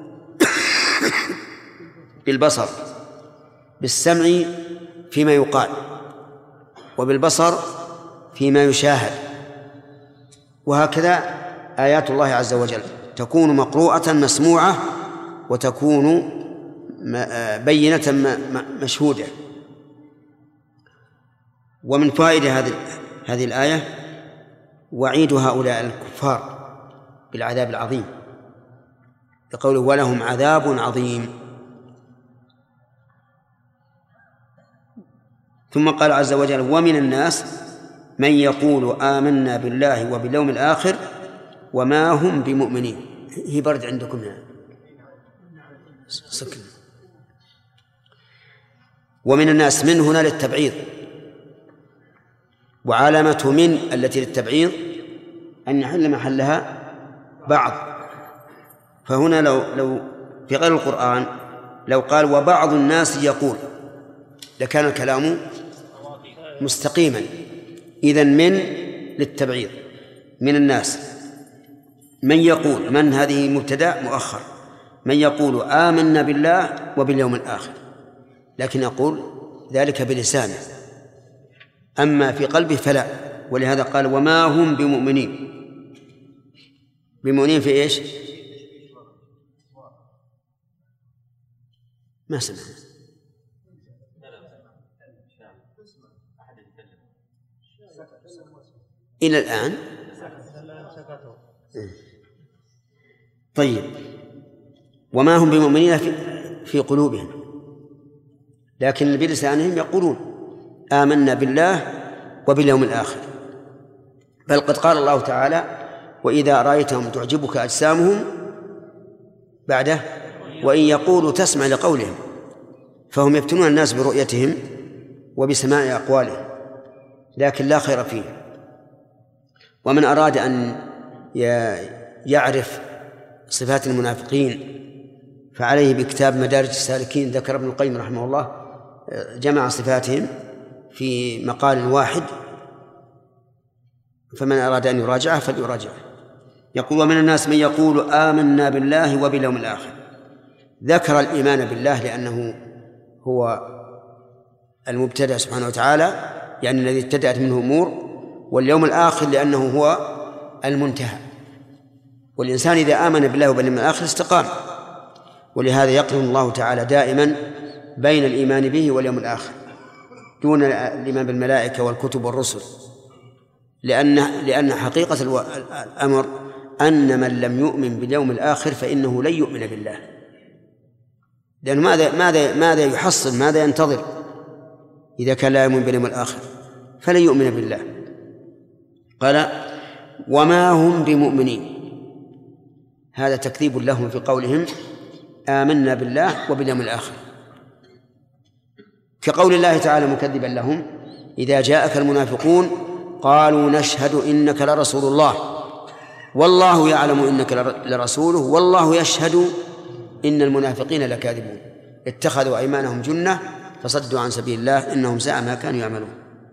بالبصر، بالسمع فيما يقال وبالبصر فيما يشاهد. وهكذا آيات الله عز وجل تكون مقروءة مسموعة وتكون بينة مشهودة. ومن فائدة هذه الآية وعيد هؤلاء الكفار بالعذاب العظيم، يقول ولهم عذاب عظيم. ثم قال عز وجل ومن الناس من يقول آمنا بالله وباليوم الآخر وما هم بمؤمنين. هي برد عندكم هنا سكن. ومن الناس من هنا للتبعيض، وعلامة من التي للتبعيض أن يحل محلها بعض. فهنا لو في غير القرآن لو قال وبعض الناس يقول لكان الكلام مستقيما. إذن من للتبعيض، من الناس من يقول، من هذه مبتدأ مؤخر، من يقول آمنا بالله وباليوم الآخر، لكن يقول ذلك بلسانه، أما في قلبه فلا. ولهذا قال وما هم بمؤمنين. بمؤمنين في إيش؟ ما سمع إلى الآن. طيب وما هم بمؤمنين في قلوبهم، لكن بلسانهم يقولون آمنا بالله وباليوم الآخر. بل قد قال الله تعالى وإذا رأيتهم تعجبك أجسامهم بعده وإن يقولوا تسمع لقولهم، فهم يفتنون الناس برؤيتهم وبسماع أقوالهم، لكن لا خير فيه. ومن أراد أن يعرف صفات المنافقين فعليه بكتاب مدارج السالكين، ذكر ابن القيم رحمه الله جمع صفاتهم في مقال واحد، فمن أراد أن يراجعه فليراجعه. يقول ومن الناس من يقول آمنا بالله وباليوم الآخر. ذكر الإيمان بالله لأنه هو المبتدأ سبحانه وتعالى، يعني الذي ابتدأت منه أمور، واليوم الآخر لأنه هو المنتهى. والإنسان إذا آمن بالله وباليوم الآخر استقام. ولهذا يقرن الله تعالى دائما بين الإيمان به واليوم الآخر دون الإيمان بالملائكة والكتب والرسل، لأن حقيقة الأمر أن من لم يؤمن باليوم الآخر فإنه لن يؤمن بالله، لأنه ماذا يحصل، ماذا ينتظر إذا كان لا يؤمن باليوم الآخر؟ فلن يؤمن بالله. قال وما هم بمؤمنين، هذا تكذيب لهم في قولهم آمنا بالله وباليوم الآخر، كقول الله تعالى مكذبا لهم إذا جاءك المنافقون قالوا نشهد إنك لرسول الله والله يعلم إنك لرسوله والله يشهد إن المنافقين لكاذبون اتخذوا أيمانهم جنة فصدوا عن سبيل الله إنهم ساء ما كانوا يعملون.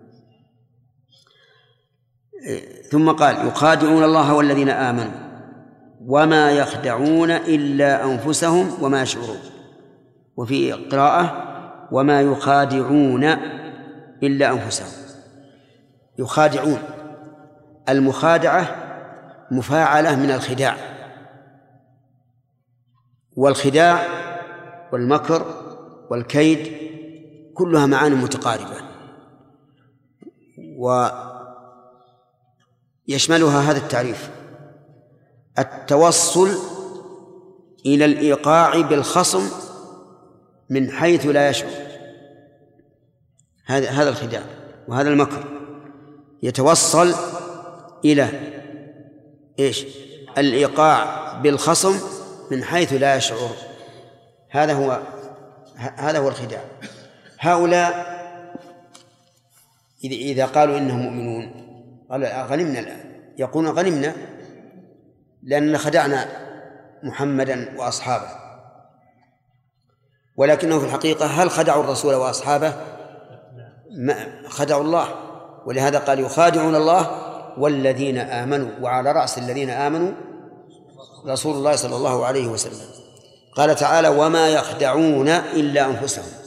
ثم قال يخادعون الله والذين آمنوا وما يخدعون إلا أنفسهم وما يشعرون. وفي قراءة وما يخادعون إلا أنفسهم. يخادعون، المخادعة مفاعلة من الخداع، والخداع والمكر والكيد كلها معاني متقاربة، ويشملها هذا التعريف: التوصل إلى الإيقاع بالخصم من حيث لا يشعر، هذا الخداع وهذا المكر، يتوصل إلى إيش؟ الإيقاع بالخصم من حيث لا يشعر، هذا هو الخداع. هؤلاء إذا قالوا إنهم مؤمنون قالوا غنمنا الآن، يقولون غنمنا لأننا خدعنا محمدا وأصحابه، ولكنه في الحقيقة هل خدعوا الرسول وأصحابه؟ خدعوا الله، ولهذا قال يخادعون الله والذين آمنوا، وعلى رأس الذين آمنوا رسول الله صلى الله عليه وسلم. قال تعالى: وما يخدعون إلا أنفسهم.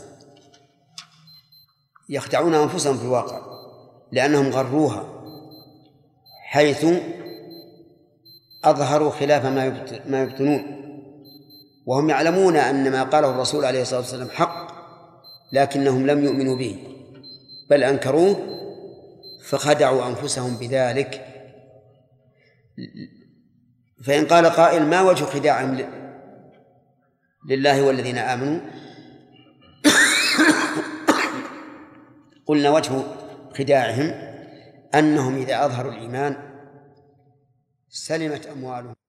يخدعون أنفسهم في الواقع لأنهم غروها، حيث أظهروا خلاف ما يبطنون، وهم يعلمون أن ما قاله الرسول عليه الصلاة والسلام حق، لكنهم لم يؤمنوا به بل أنكروه فخدعوا أنفسهم بذلك. فإن قال قائل: ما وجه خداعهم لله والذين آمنوا؟ قلنا: وجه خداعهم أنهم إذا أظهروا الإيمان سلمت أموالهم.